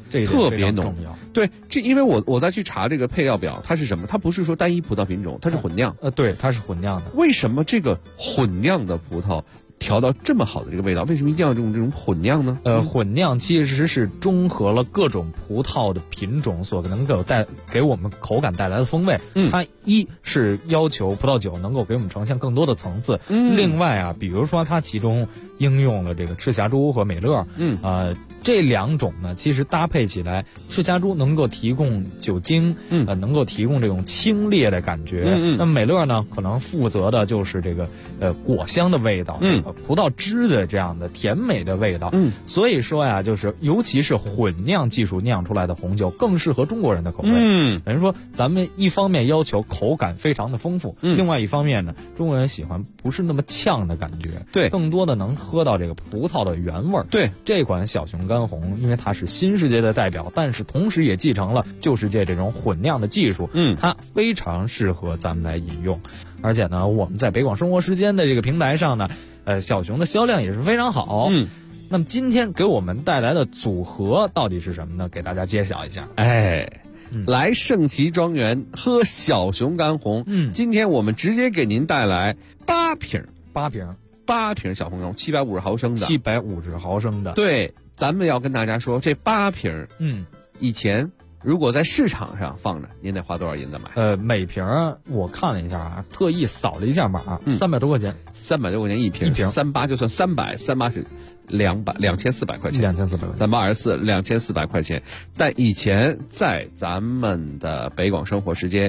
I: 这一点
K: 特别浓
I: 重要。
K: 对，这因为我再去查这个配料表，它是什么？它不是说单一葡萄品种，它是混酿。
I: 对，它是混酿的。
K: 为什么这个混酿的葡萄调到这么好的这个味道？为什么一定要用这种混酿呢？
I: 混酿其实是中和了各种葡萄的品种所能够给我们口感带来的风味。它一是要求葡萄酒能够给我们呈现更多的层次。另外啊，比如说它其中应用了这个赤霞珠和美乐。这两种呢，其实搭配起来，赤霞珠能够提供酒精，能够提供这种清冽的感觉。那么美乐呢，可能负责的就是这个果香的味道，葡萄汁的这样的甜美的味道。所以说呀，就是尤其是混酿技术酿出来的红酒，更适合中国人的口味。等于说，咱们一方面要求口感非常的丰富，另外一方面呢，中国人喜欢不是那么呛的感觉，
K: 对，
I: 更多的能喝到这个葡萄的原味儿。
K: 对，
I: 这款小熊干红，因为它是新世界的代表，但是同时也继承了旧世界这种混酿的技术，它非常适合咱们来饮用。而且呢，我们在北广生活时间的这个平台上呢，小熊的销量也是非常好。那么今天给我们带来的组合到底是什么呢？给大家揭晓一下。
K: 来盛奇庄园喝小熊干红。今天我们直接给您带来8瓶小熊干红，750毫升的
I: ，750毫升的。
K: 对，咱们要跟大家说，这8瓶，以前如果在市场上放着，您得花多少银子买？
I: 每瓶我看了一下啊，特意扫了一下码，300多块钱
K: ，300多块钱一瓶，38就算300是2400块钱，3842400块钱。但以前在咱们的北广生活时间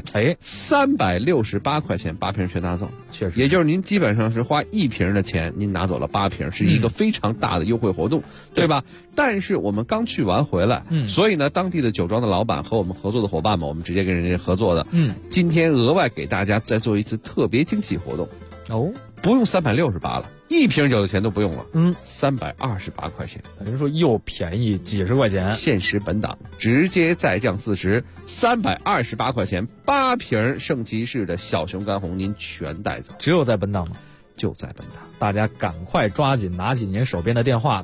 K: ，368块钱8瓶全拿走，
I: 确实，
K: 也就是您基本上是花1瓶的钱，您拿走了8瓶，是一个非常大的优惠活动，对吧？但是我们刚去完回来，所以呢，当地的酒庄的老板和我们合作的伙伴们，我们直接跟人家合作的，今天额外给大家再做一次特别惊喜活动。不用368了，1瓶酒的钱都不用了，328块钱，
I: 等于说又便宜几十块钱，
K: 限时本档，直接再降40，328块钱，8瓶圣骑士的小熊干红您全带走，
I: 只有在本档吗？
K: 就在本档，
I: 大家赶快抓紧拿起您手边的电话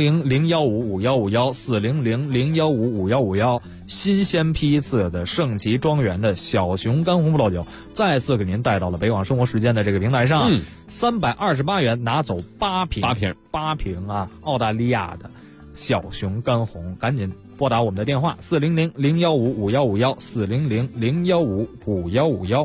I: ，400-015-5151，400-015-5151，新鲜批次的盛奇庄园的小熊干红葡萄酒，再次给您带到了北广生活时间的这个平台上，328元拿走8瓶啊，澳大利亚的小熊干红，赶紧拨打我们的电话400-015-5151，400-015-5151。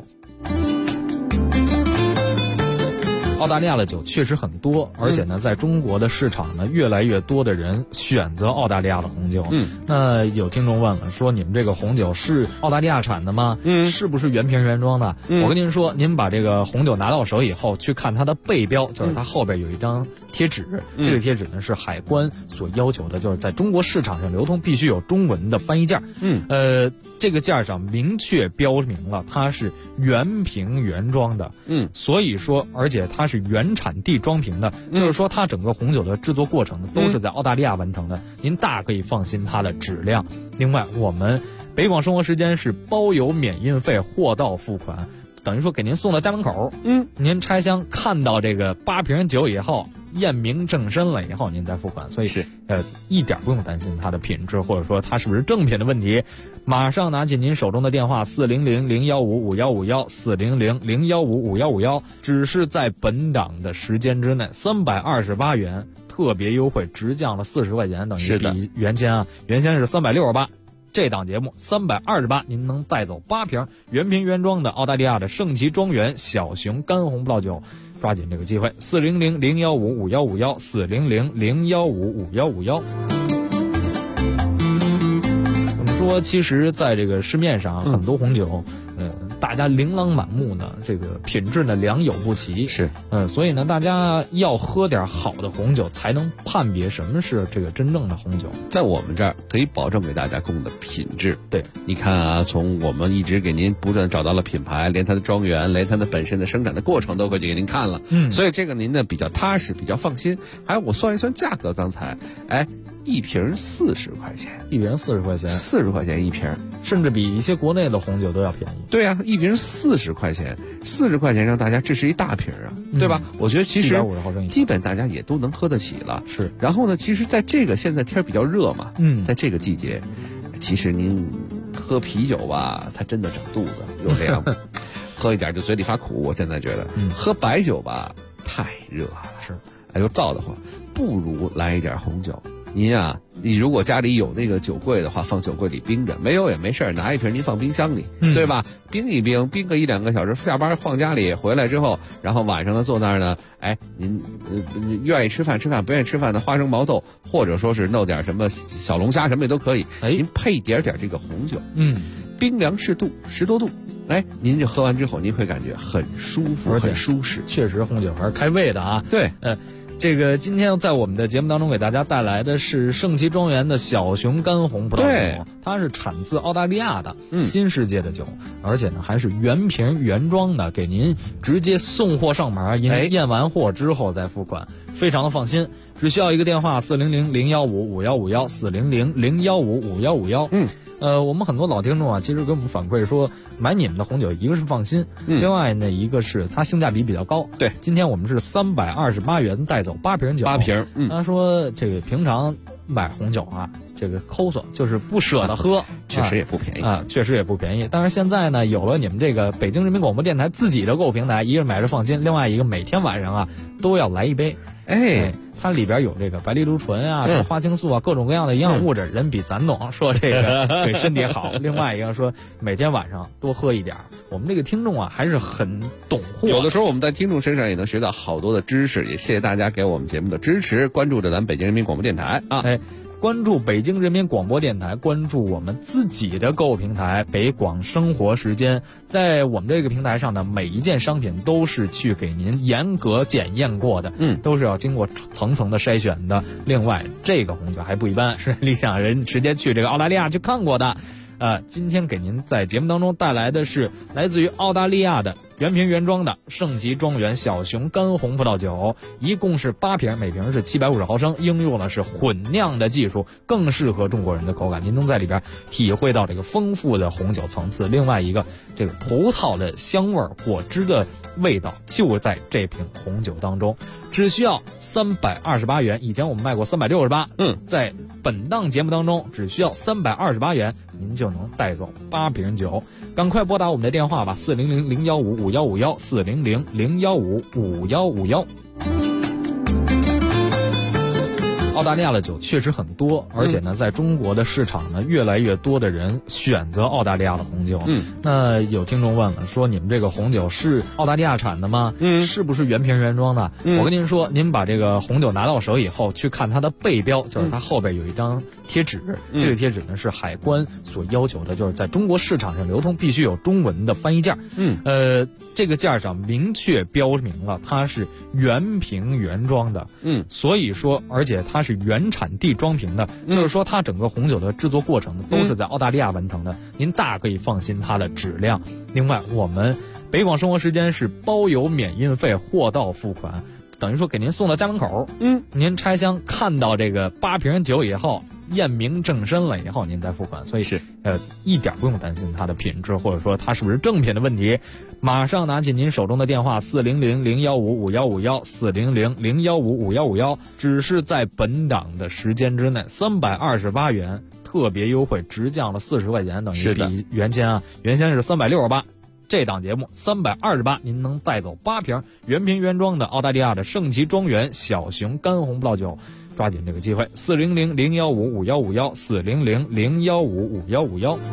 I: 澳大利亚的酒确实很多，而且呢，在中国的市场呢，越来越多的人选择澳大利亚的红酒。那有听众问了，说你们这个红酒是澳大利亚产的吗？是不是原瓶原装的？我跟您说，您把这个红酒拿到手以后，去看它的背标，就是它后边有一张贴纸，这个贴纸呢是海关所要求的，就是在中国市场上流通必须有中文的翻译件。这个件上明确标明了它是原瓶原装的。所以说，而且它是原产地装瓶的，就是说它整个红酒的制作过程都是在澳大利亚完成的，您大可以放心它的质量。另外，我们北广生活时间是包邮免运费，货到付款，等于说给您送到家门口。您拆箱看到这个8瓶酒以后，验明正身了以后，您再付款，所以是一点不用担心它的品质，或者说它是不是正品的问题。马上拿起您手中的电话，400-015-5151，400-015-5151，只是在本档的时间之内，328元特别优惠，直降了40块钱，等于比原先是368。这档节目328，您能带走8瓶原瓶原装的澳大利亚的盛奇庄园小熊干红葡萄酒，抓紧这个机会，400-015-5151，400-015-5151。我们说，其实在这个市面上，很多红酒，大家琳琅满目的，这个品质呢良莠不齐，所以呢，大家要喝点好的红酒，才能判别什么是这个真正的红酒。
K: 在我们这儿可以保证给大家供的品质。
I: 对，
K: 你看啊，从我们一直给您不断找到了品牌，连它的庄园，连它的本身的生产的过程都可以给您看了。所以这个您呢比较踏实，比较放心。还有我算一算价格，刚才一瓶40块钱
I: ，1瓶40块钱
K: ，40块钱一瓶，
I: 甚至比一些国内的红酒都要便宜。
K: 对啊，一瓶40块钱，40块钱让大家这是一大瓶啊，对吧？我觉得其实
I: 750毫升
K: 基本大家也都能喝得起了。
I: 是，
K: 然后呢，其实在这个现在天比较热嘛，在这个季节，其实您喝啤酒吧，它真的长肚子，有这样，喝一点就嘴里发苦。我现在觉得，喝白酒吧太热了，
I: 是，
K: 哎又燥得慌，不如来一点红酒。您啊，你如果家里有那个酒柜的话，放酒柜里冰着；没有也没事，拿一瓶您放冰箱里，对吧？冰一冰，冰个1-2个小时，下班放家里，回来之后，然后晚上呢坐那儿呢，哎，您愿意吃饭吃饭，不愿意吃饭的花生毛豆，或者说是弄点什么小龙虾什么也都可以。哎，您配一点点这个红酒，冰凉适度，10多度。哎，您就喝完之后，您会感觉很舒服，
I: 而且
K: 很舒适。
I: 确实，红酒还是开胃的啊。
K: 对，
I: 这个今天在我们的节目当中给大家带来的是圣奇庄园的小熊干红葡萄酒，它是产自澳大利亚的新世界的酒，而且呢还是原瓶原装的，给您直接送货上门，您验完货之后再付款，非常的放心。只需要一个电话400-015-5151，400-015-5151。我们很多老听众啊，其实给我们反馈说，买你们的红酒，一个是放心，另外呢，一个是它性价比比较高。
K: 对，
I: 今天我们是328元带走8瓶酒
K: ，8瓶。
I: 他说这个平常买红酒啊，这个抠索就是不舍得喝，
K: 确实也不便宜
I: 啊，确实也不便宜。但是现在呢，有了你们这个北京人民广播电台自己的购物平台，一个买着放心，另外一个每天晚上啊都要来一杯。它里边有这个白藜芦醇啊、花青素啊，各种各样的营养物质，人比咱懂，说这个对身体好。另外一个说每天晚上多喝一点。我们这个听众啊还是很懂货，
K: 有的时候我们在听众身上也能学到好多的知识，也谢谢大家给我们节目的支持，关注着咱北京人民广播电台啊。
I: 关注北京人民广播电台，关注我们自己的购物平台北广生活时间。在我们这个平台上呢，每一件商品都是去给您严格检验过的，都是要经过层层的筛选的。另外，这个红酒还不一般，是理想人直接去这个澳大利亚去看过的。今天给您在节目当中带来的是来自于澳大利亚的原瓶原装的圣奇庄园小熊干红葡萄酒，一共是8瓶，每瓶是750毫升，应用的是混酿的技术，更适合中国人的口感。您能在里边体会到这个丰富的红酒层次，另外一个这个葡萄的香味、果汁的味道就在这瓶红酒当中。只需要328元，以前我们卖过368，在本档节目当中只需要328元，您就能带走8瓶酒。赶快拨打我们的电话吧，400-015-5151，400-015-5151。澳大利亚的酒确实很多，而且呢，在中国的市场呢，越来越多的人选择澳大利亚的红酒。那有听众问了，说你们这个红酒是澳大利亚产的吗？是不是原瓶原装的？我跟您说，您把这个红酒拿到手以后，去看它的背标，就是它后边有一张贴纸，这个贴纸呢是海关所要求的，就是在中国市场上流通必须有中文的翻译件。这个件上明确标明了它是原瓶原装的。所以说，而且它是原产地装瓶的，就是说它整个红酒的制作过程都是在澳大利亚完成的，您大可以放心它的质量。另外，我们北广生活时间是包邮免运费，货到付款，等于说给您送到家门口。您拆箱看到这个8瓶酒以后，验明正身了以后，您再付款，所以是一点不用担心它的品质，或者说它是不是正品的问题。马上拿起您手中的电话，400-015-5151，400-015-5151，只是在本档的时间之内，328元特别优惠，直降了40块钱，等于比原先是368。这档节目328，您能带走8瓶原瓶原装的澳大利亚的圣奇庄园小熊干红葡萄酒。抓紧这个机会，400-015-5151，400-015-5151。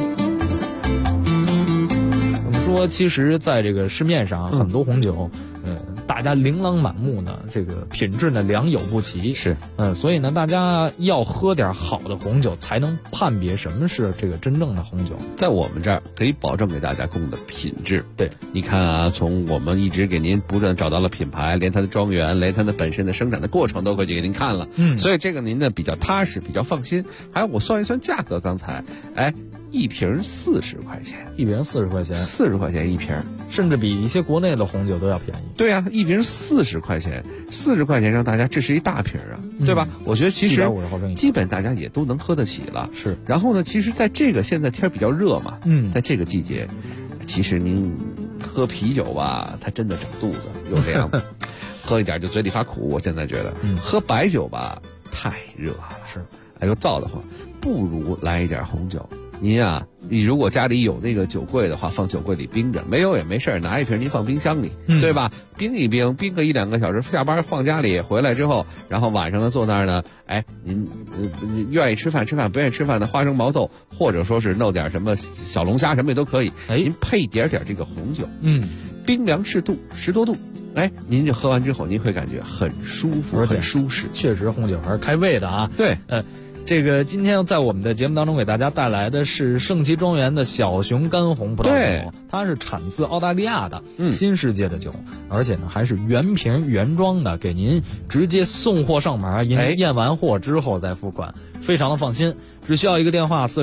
I: 我们说，其实在这个市面上，很多红酒，大家琳琅满目呢，这个品质呢良莠不齐，
K: 是，
I: 所以呢，大家要喝点好的红酒，才能判别什么是这个真正的红酒。
K: 在我们这儿可以保证给大家供的品质。
I: 对，
K: 你看啊，从我们一直给您不断找到了品牌，连它的庄园，连它的本身的生产的过程都会去给您看了。所以这个您呢比较踏实，比较放心。还有我算一算价格，刚才， 一瓶40块钱
I: ，1瓶40块钱
K: ，40块钱一瓶，
I: 甚至比一些国内的红酒都要便宜。
K: 对啊，一瓶40块钱，40块钱让大家这是一大瓶啊，对吧？我觉得其实
I: 750毫升
K: 基本大家也都能喝得起了。
I: 是，
K: 然后呢，其实在这个现在天比较热嘛，在这个季节，其实您喝啤酒吧，它真的长肚子，有这样喝一点就嘴里发苦。我现在觉得，喝白酒吧太热了，
I: 是，
K: 哎呦燥得慌，不如来一点红酒。您啊，你如果家里有那个酒柜的话，放酒柜里冰着；没有也没事，拿一瓶您放冰箱里，对吧？冰一冰，冰个1-2个小时，下班放家里，回来之后，然后晚上呢坐那儿呢，哎，您愿意吃饭吃饭，不愿意吃饭的花生毛豆，或者说是弄点什么小龙虾什么也都可以。哎，您配一点这个红酒，冰凉适度，10多度。哎，您就喝完之后，您会感觉很舒服，
I: 而且
K: 很舒适。
I: 确实，红酒还是开胃的啊。
K: 对，
I: 这个今天在我们的节目当中给大家带来的是圣奇庄园的小熊干红葡萄酒，它是产自澳大利亚的新世界的酒，而且呢还是原瓶原装的，给您直接送货上门，您验完货之后再付款，非常的放心。只需要一个电话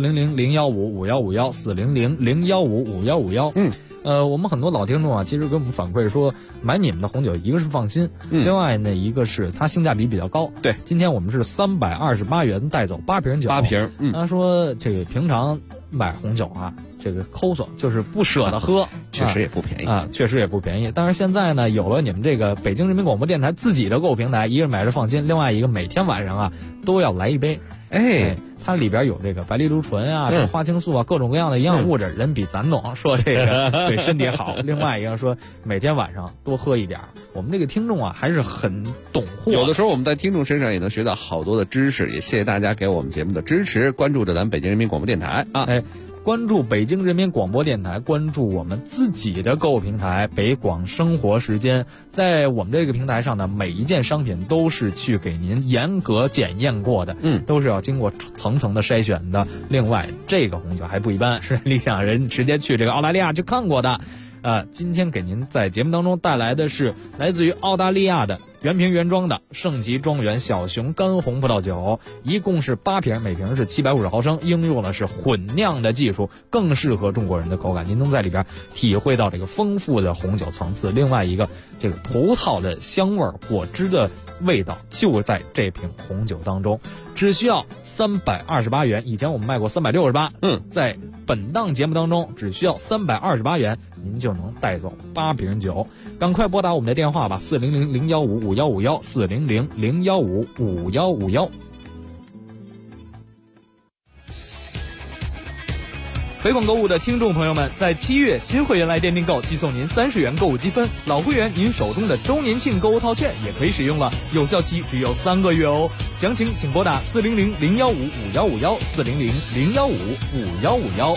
I: 400-015-5151，400-015-5151。我们很多老听众啊，其实给我们反馈说，买你们的红酒，一个是放心，另外呢，一个是它性价比比较高。
K: 对，
I: 今天我们是328元带走8瓶酒
K: ，8瓶。
I: 他说这个平常买红酒啊，这个抠索就是不舍得喝，
K: 确实也不便宜
I: 啊，确实也不便宜。但是现在呢，有了你们这个北京人民广播电台自己的购物平台，一个买着放心，另外一个每天晚上啊都要来一杯。它里边有这个白藜芦醇啊、花青素啊，各种各样的营养物质，人比咱懂，说这个对身体好。另外一个说每天晚上多喝一点。我们这个听众啊还是很懂货，
K: 有的时候我们在听众身上也能学到好多的知识，也谢谢大家给我们节目的支持，关注着咱们北京人民广播电台啊。
I: 关注北京人民广播电台，关注我们自己的购物平台北广生活时间。在我们这个平台上呢，每一件商品都是去给您严格检验过的，都是要经过层层的筛选的。另外，这个红酒还不一般，是理想人直接去这个澳大利亚去看过的。今天给您在节目当中带来的是来自于澳大利亚的原瓶原装的圣奇庄园小熊干红葡萄酒，一共是8瓶，每瓶是750毫升，应用的是混酿的技术，更适合中国人的口感。您能在里边体会到这个丰富的红酒层次，另外一个这个葡萄的香味、果汁的味道就在这瓶红酒当中。只需要328元，以前我们卖过368，在本档节目当中只需要328元，您就能带走8瓶酒。赶快拨打我们的电话吧，400-015-5151，400-015-5151。 北广购物的听众朋友们，在7月新会员来电订购，即送您30元购物积分；老会员您手中的周年庆购物套券也可以使用了，有效期只有3个月哦。详情请拨打400-015-5151，400-015-5151。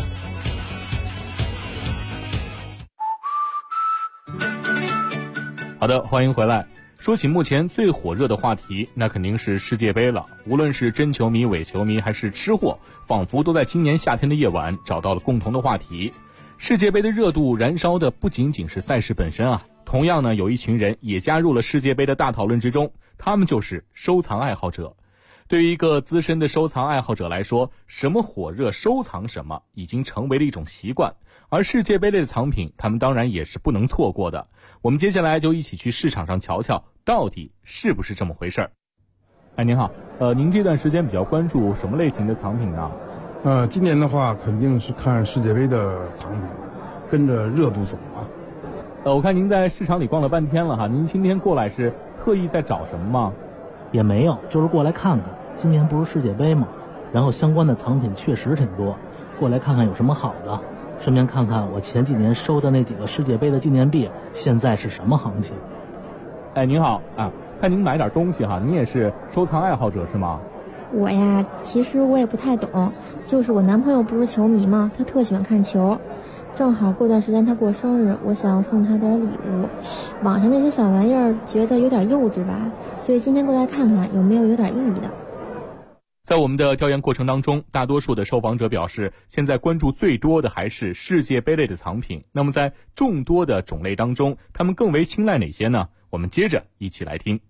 O: 好的，欢迎回来。说起目前最火热的话题，那肯定是世界杯了。无论是真球迷、伪球迷，还是吃货，仿佛都在今年夏天的夜晚找到了共同的话题。世界杯的热度燃烧的不仅仅是赛事本身啊，同样呢，有一群人也加入了世界杯的大讨论之中，他们就是收藏爱好者。对于一个资深的收藏爱好者来说，什么火热收藏什么，已经成为了一种习惯。而世界杯类的藏品，他们当然也是不能错过的。我们接下来就一起去市场上瞧瞧，到底是不是这么回事儿。您好，您这段时间比较关注什么类型的藏品呢？
P: 今年的话肯定是看世界杯的藏品，跟着热度走啊。
O: 我看您在市场里逛了半天了哈，您今天过来是特意在找什么吗？
Q: 也没有，就是过来看看。今年不是世界杯嘛，然后相关的藏品确实挺多，过来看看有什么好的，顺便看看我前几年收的那几个世界杯的纪念币现在是什么行情。
O: 您好啊，看您买点东西哈，您也是收藏爱好者是吗？
R: 我呀，其实我也不太懂，就是我男朋友不是球迷嘛，他特喜欢看球，正好过段时间他过生日，我想送他点礼物。网上那些小玩意儿觉得有点幼稚吧，所以今天过来看看有没有点意义的。
O: 在我们的调研过程当中，大多数的受访者表示，现在关注最多的还是世界杯类的藏品。那么在众多的种类当中，他们更为青睐哪些呢？我们接着一起来听。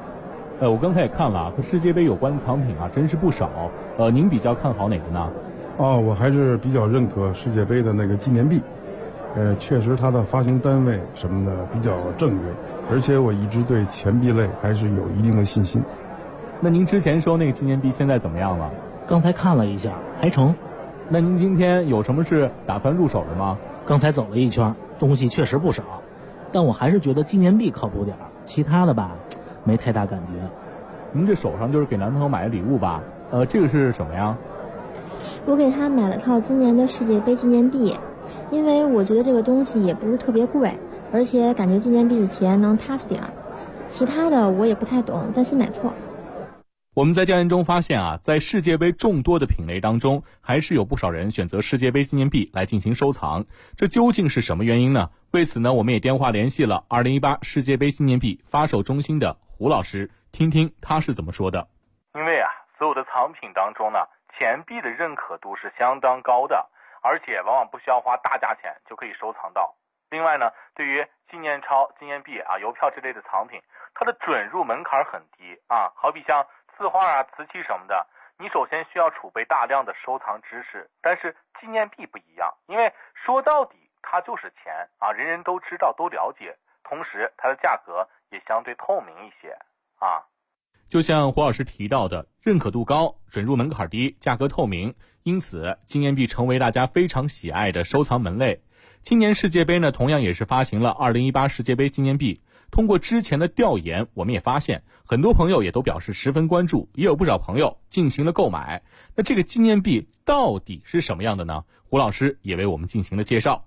O: 我刚才也看了啊，和世界杯有关的藏品啊，真是不少。您比较看好哪个呢？
P: 我还是比较认可世界杯的那个纪念币，确实它的发行单位什么的比较正规，而且我一直对钱币类还是有一定的信心。
O: 那您之前收那个纪念币现在怎么样了？
Q: 刚才看了一下，还成。
O: 那您今天有什么是打算入手的吗？
Q: 刚才走了一圈，东西确实不少，但我还是觉得纪念币靠谱点，其他的吧，没太大感觉。
O: 您这手上就是给男朋友买的礼物吧？这个是什么呀？
R: 我给他买了套今年的世界杯纪念币，因为我觉得这个东西也不是特别贵，而且感觉纪念币的钱能踏实点儿。其他的我也不太懂，担心买错。
O: 我们在调研中发现啊，在世界杯众多的品类当中，还是有不少人选择世界杯纪念币来进行收藏。这究竟是什么原因呢？为此呢，我们也电话联系了2018世界杯纪念币发售中心的胡老师，听听他是怎么说的。
S: 因为啊，所有的藏品当中呢，钱币的认可度是相当高的，而且往往不需要花大价钱就可以收藏到。另外呢，对于纪念钞、纪念币啊、邮票之类的藏品，它的准入门槛很低啊，好比像字画啊、瓷器什么的，你首先需要储备大量的收藏知识。但是纪念币不一样，因为说到底它就是钱啊，人人都知道都了解，同时它的价格也相对透明一些啊。
O: 就像胡老师提到的，认可度高，准入门槛低，价格透明，因此纪念币成为大家非常喜爱的收藏门类。今年世界杯呢，同样也是发行了2018世界杯纪念币。通过之前的调研，我们也发现很多朋友也都表示十分关注，也有不少朋友进行了购买。那这个纪念币到底是什么样的呢？胡老师也为我们进行了介绍。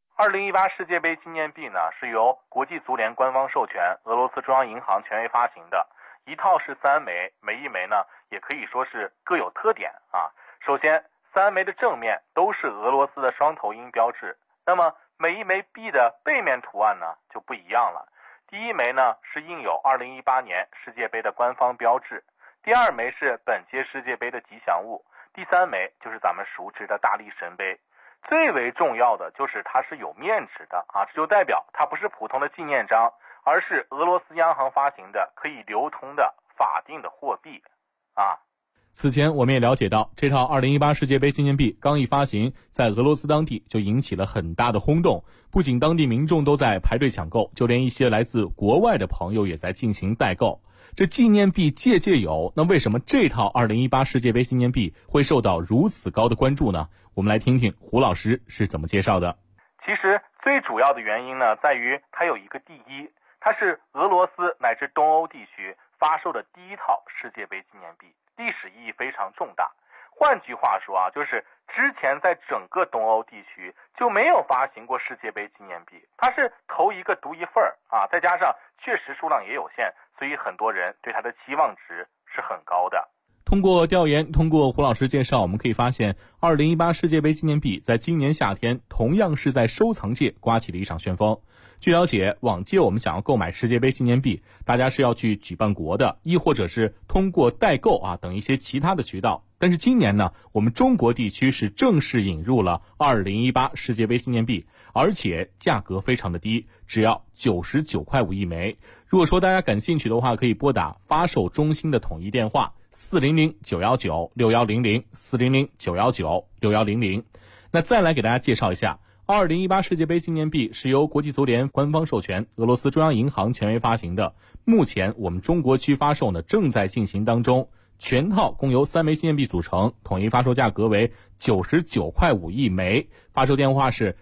S: 2018世界杯纪念币呢，是由国际足联官方授权，俄罗斯中央银行权威发行的，一套是3枚，每一枚呢也可以说是各有特点啊。首先，3枚的正面都是俄罗斯的双头鹰标志，那么每一枚币的背面图案呢就不一样了。第一枚呢是印有2018年世界杯的官方标志，第二枚是本届世界杯的吉祥物，第三枚就是咱们熟知的大力神杯。最为重要的就是它是有面值的啊，这就代表它不是普通的纪念章，而是俄罗斯央行发行的可以流通的法定的货币啊。
O: 此前我们也了解到，这套2018世界杯纪念币刚一发行，在俄罗斯当地就引起了很大的轰动，不仅当地民众都在排队抢购，就连一些来自国外的朋友也在进行代购。这纪念币届届有，那为什么这套2018世界杯纪念币会受到如此高的关注呢？我们来听听胡老师是怎么介绍的。
S: 其实最主要的原因呢，在于它有一个第一，它是俄罗斯乃至东欧地区发售的第一套世界杯纪念币，历史意义非常重大。换句话说啊，就是之前在整个东欧地区就没有发行过世界杯纪念币，它是头一个独一份啊，再加上确实数量也有限，所以很多人对它的期望值是很高的。
O: 通过调研，通过胡老师介绍，我们可以发现2018世界杯纪念币在今年夏天同样是在收藏界刮起了一场旋风。据了解，往届我们想要购买世界杯纪念币，大家是要去举办国的，亦或者是通过代购啊等一些其他的渠道。但是今年呢，我们中国地区是正式引入了2018世界杯纪念币，而且价格非常的低，只要99.5块一枚。如果说大家感兴趣的话，可以拨打发售中心的统一电话400-919-6100 400-919-6100。那再来给大家介绍一下，2018世界杯纪念币是由国际足联官方授权，俄罗斯中央银行权威发行的。目前我们中国区发售呢正在进行当中，全套共由3枚纪念币组成，统一发售价格为99.5块一枚。发售电话是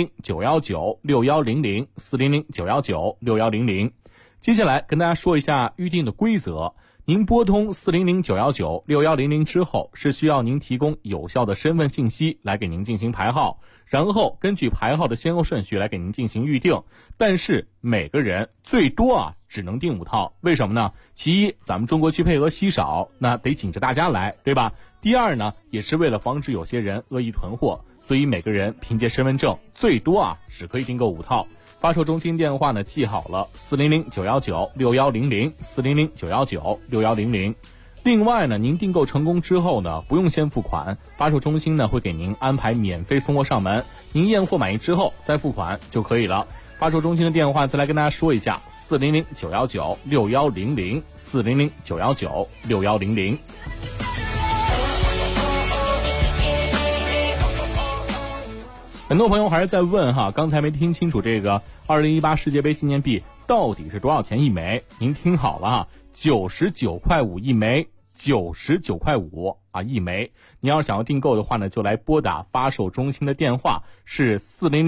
O: 400-919-6100 400-919-6100。接下来跟大家说一下预定的规则。您拨通400-919-6100之后，是需要您提供有效的身份信息来给您进行排号，然后根据排号的先后顺序来给您进行预定。但是每个人最多只能订5套，为什么呢？其一，咱们中国区配额稀少，那得紧着大家来，对吧？第二呢，也是为了防止有些人恶意囤货，所以每个人凭借身份证最多只可以订购5套。发售中心电话呢记好了，400-919-6100 400-919-6100。另外呢，您订购成功之后呢，不用先付款，发售中心呢会给您安排免费送货上门，您验货满意之后再付款就可以了。发售中心的电话再来跟大家说一下，400-919-6100 400-919-6100。 很多朋友还是在问哈，刚才没听清楚这个2018世界杯纪念币到底是多少钱一枚？您听好了哈，99块5一枚，99块5啊一枚。你要是想要订购的话呢，就来拨打发售中心的电话是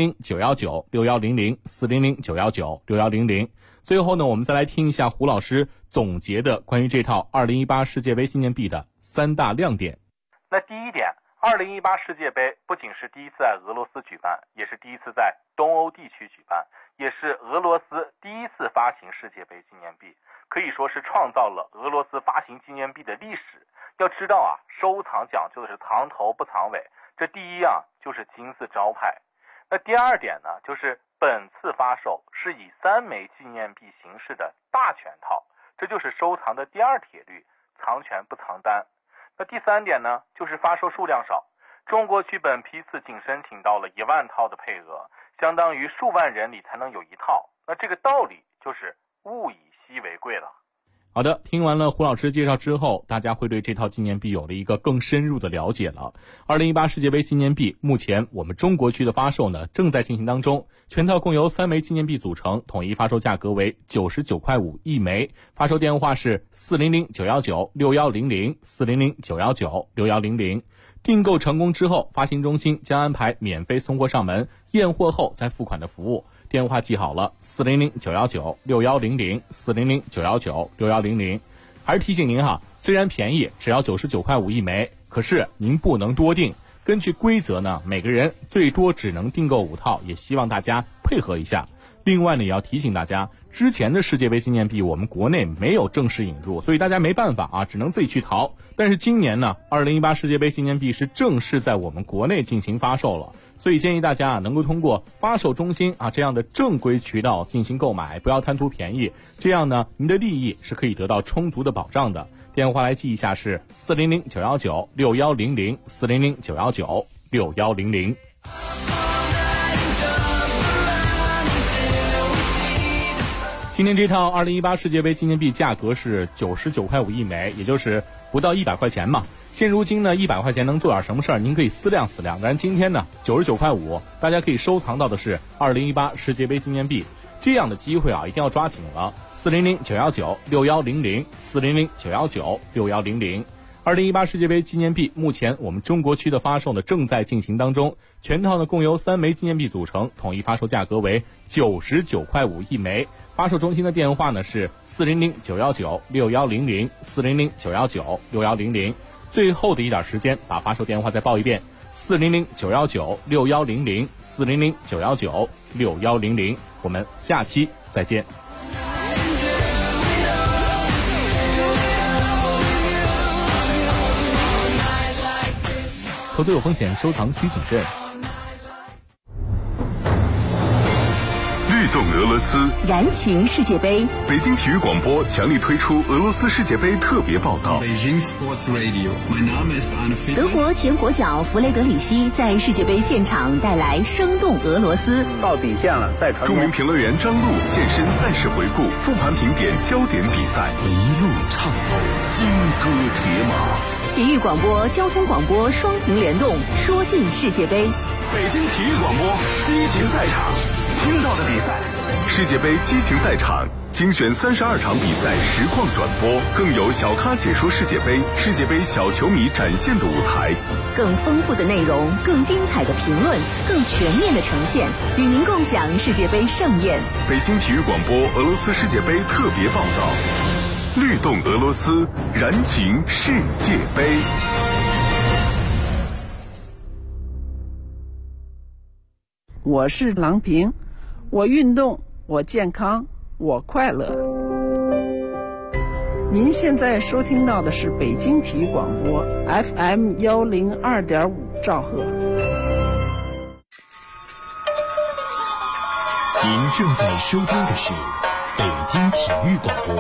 O: 400-919-6100，400-919-6100。最后呢，我们再来听一下胡老师总结的关于这套2018世界杯纪念币的3大亮点。
S: 那第一点，2018世界杯不仅是第一次在俄罗斯举办，也是第一次在东欧地区举办，也是俄罗斯第一次发行世界杯纪念币，可以说是创造了俄罗斯发行纪念币的历史。要知道啊，收藏讲究的是藏头不藏尾，这第一样就是金字招牌。那第二点呢，就是本次发售是以3枚纪念币形式的大全套，这就是收藏的第二铁律，藏全不藏单。那第三点呢，就是发售数量少，中国区本批次仅申请到了1万套的配额，相当于数万人里才能有一套。那这个道理就是物以稀为贵了。
O: 好的，听完了胡老师介绍之后，大家会对这套纪念币有了一个更深入的了解了。2018世界杯纪念币目前我们中国区的发售呢正在进行当中，全套共由3枚纪念币组成，统一发售价格为99块5一枚，发售电话是400-919-6100，400-919-6100。订购成功之后，发行中心将安排免费送货上门，验货后再付款的服务。电话记好了，400-919-6100，400-919-6100。还是提醒您哈，虽然便宜，只要99块5一枚，可是您不能多订。根据规则呢，每个人最多只能订购5套，也希望大家配合一下。另外呢，也要提醒大家，之前的世界杯纪念币我们国内没有正式引入，所以大家没办法啊，只能自己去淘。但是今年呢，2018世界杯纪念币是正式在我们国内进行发售了，所以建议大家能够通过发售中心这样的正规渠道进行购买，不要贪图便宜，这样呢，您的利益是可以得到充足的保障的。电话来记一下是400-919-6100，400-919-6100。今天这套2018世界杯纪念币价格是99块5一枚，也就是不到100块钱嘛。现如今呢，100块钱能做点什么事儿？您可以思量思量。但今天呢，99块5，大家可以收藏到的是2018世界杯纪念币，这样的机会一定要抓紧了。400-919-6100，400-919-6100。2018世界杯纪念币目前我们中国区的发售呢正在进行当中，全套呢共由3枚纪念币组成，统一发售价格为99块5一枚。发售中心的电话呢是400-919-6100，400-919-6100。最后的一点时间，把发售电话再报一遍：400-919-6100，400-919-6100。我们下期再见。投资有风险，收藏需谨慎。
B: 律动俄罗斯，
F: 燃情世界杯。
B: 北京体育广播强力推出俄罗斯世界杯特别报道。
F: 德国前国脚弗雷德里希在世界杯现场带来生动俄罗斯。
T: 到底线了，再传。
B: 著名评论员张璐现身赛事回顾，复盘评点焦点比赛，一路畅走，金戈铁马。
F: 体育广播、交通广播双屏联动，说尽世界杯。
B: 北京体育广播激情赛场，听到的比赛，世界杯激情赛场精选32场比赛实况转播，更有小咖解说世界杯，世界杯小球迷展现的舞台，
F: 更丰富的内容，更精彩的评论，更全面的呈现，与您共享世界杯盛宴。
B: 北京体育广播俄罗斯世界杯特别报道，律动俄罗斯，燃情世界杯。
U: 我是郎平，我运动，我健康，我快乐。您现在收听到的是北京体育广播 FM 102.5兆赫。
V: 您正在收听的是北京体育广播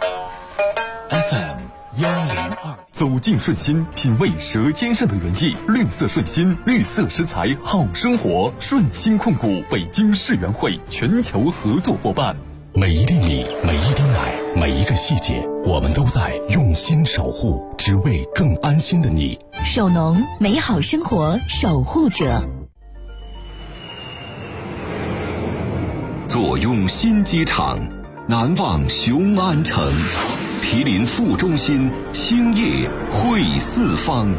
V: FM 102。
B: 走进顺心，品味舌尖上的原意。绿色顺心，绿色食材好生活。顺心控股北京世园会全球合作伙伴。
V: 每一粒米，每一滴奶，每一个细节，我们都在用心守护，只为更安心的你。
F: 守农，美好生活守护者。
B: 坐拥新机场，南望雄安城，毗邻副中心，兴业汇四方。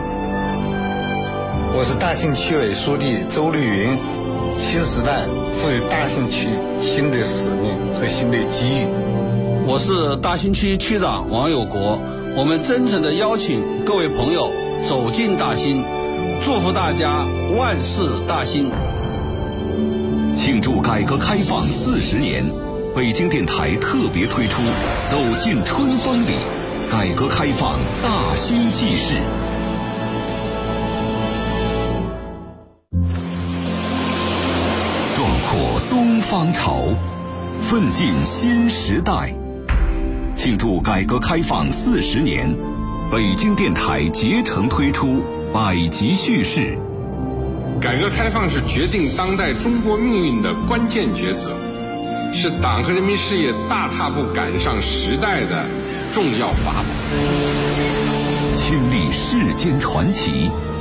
C: 我是大兴区委书记周绿云，新时代赋予大兴区新的使命和新的机遇。
T: 我是大兴区区长王有国，我们真诚地邀请各位朋友走进大兴，祝福大家万事大兴。
B: 庆祝改革开放40年，北京电台特别推出《走进春风里》，改革开放大兴纪事。壮阔东方潮，奋进新时代。庆祝改革开放40年，北京电台竭诚推出百集叙事。
W: 改革开放是决定当代中国命运的关键抉择，是党和人民事业大踏步赶上时代的重要法宝。
B: 倾历世间传奇，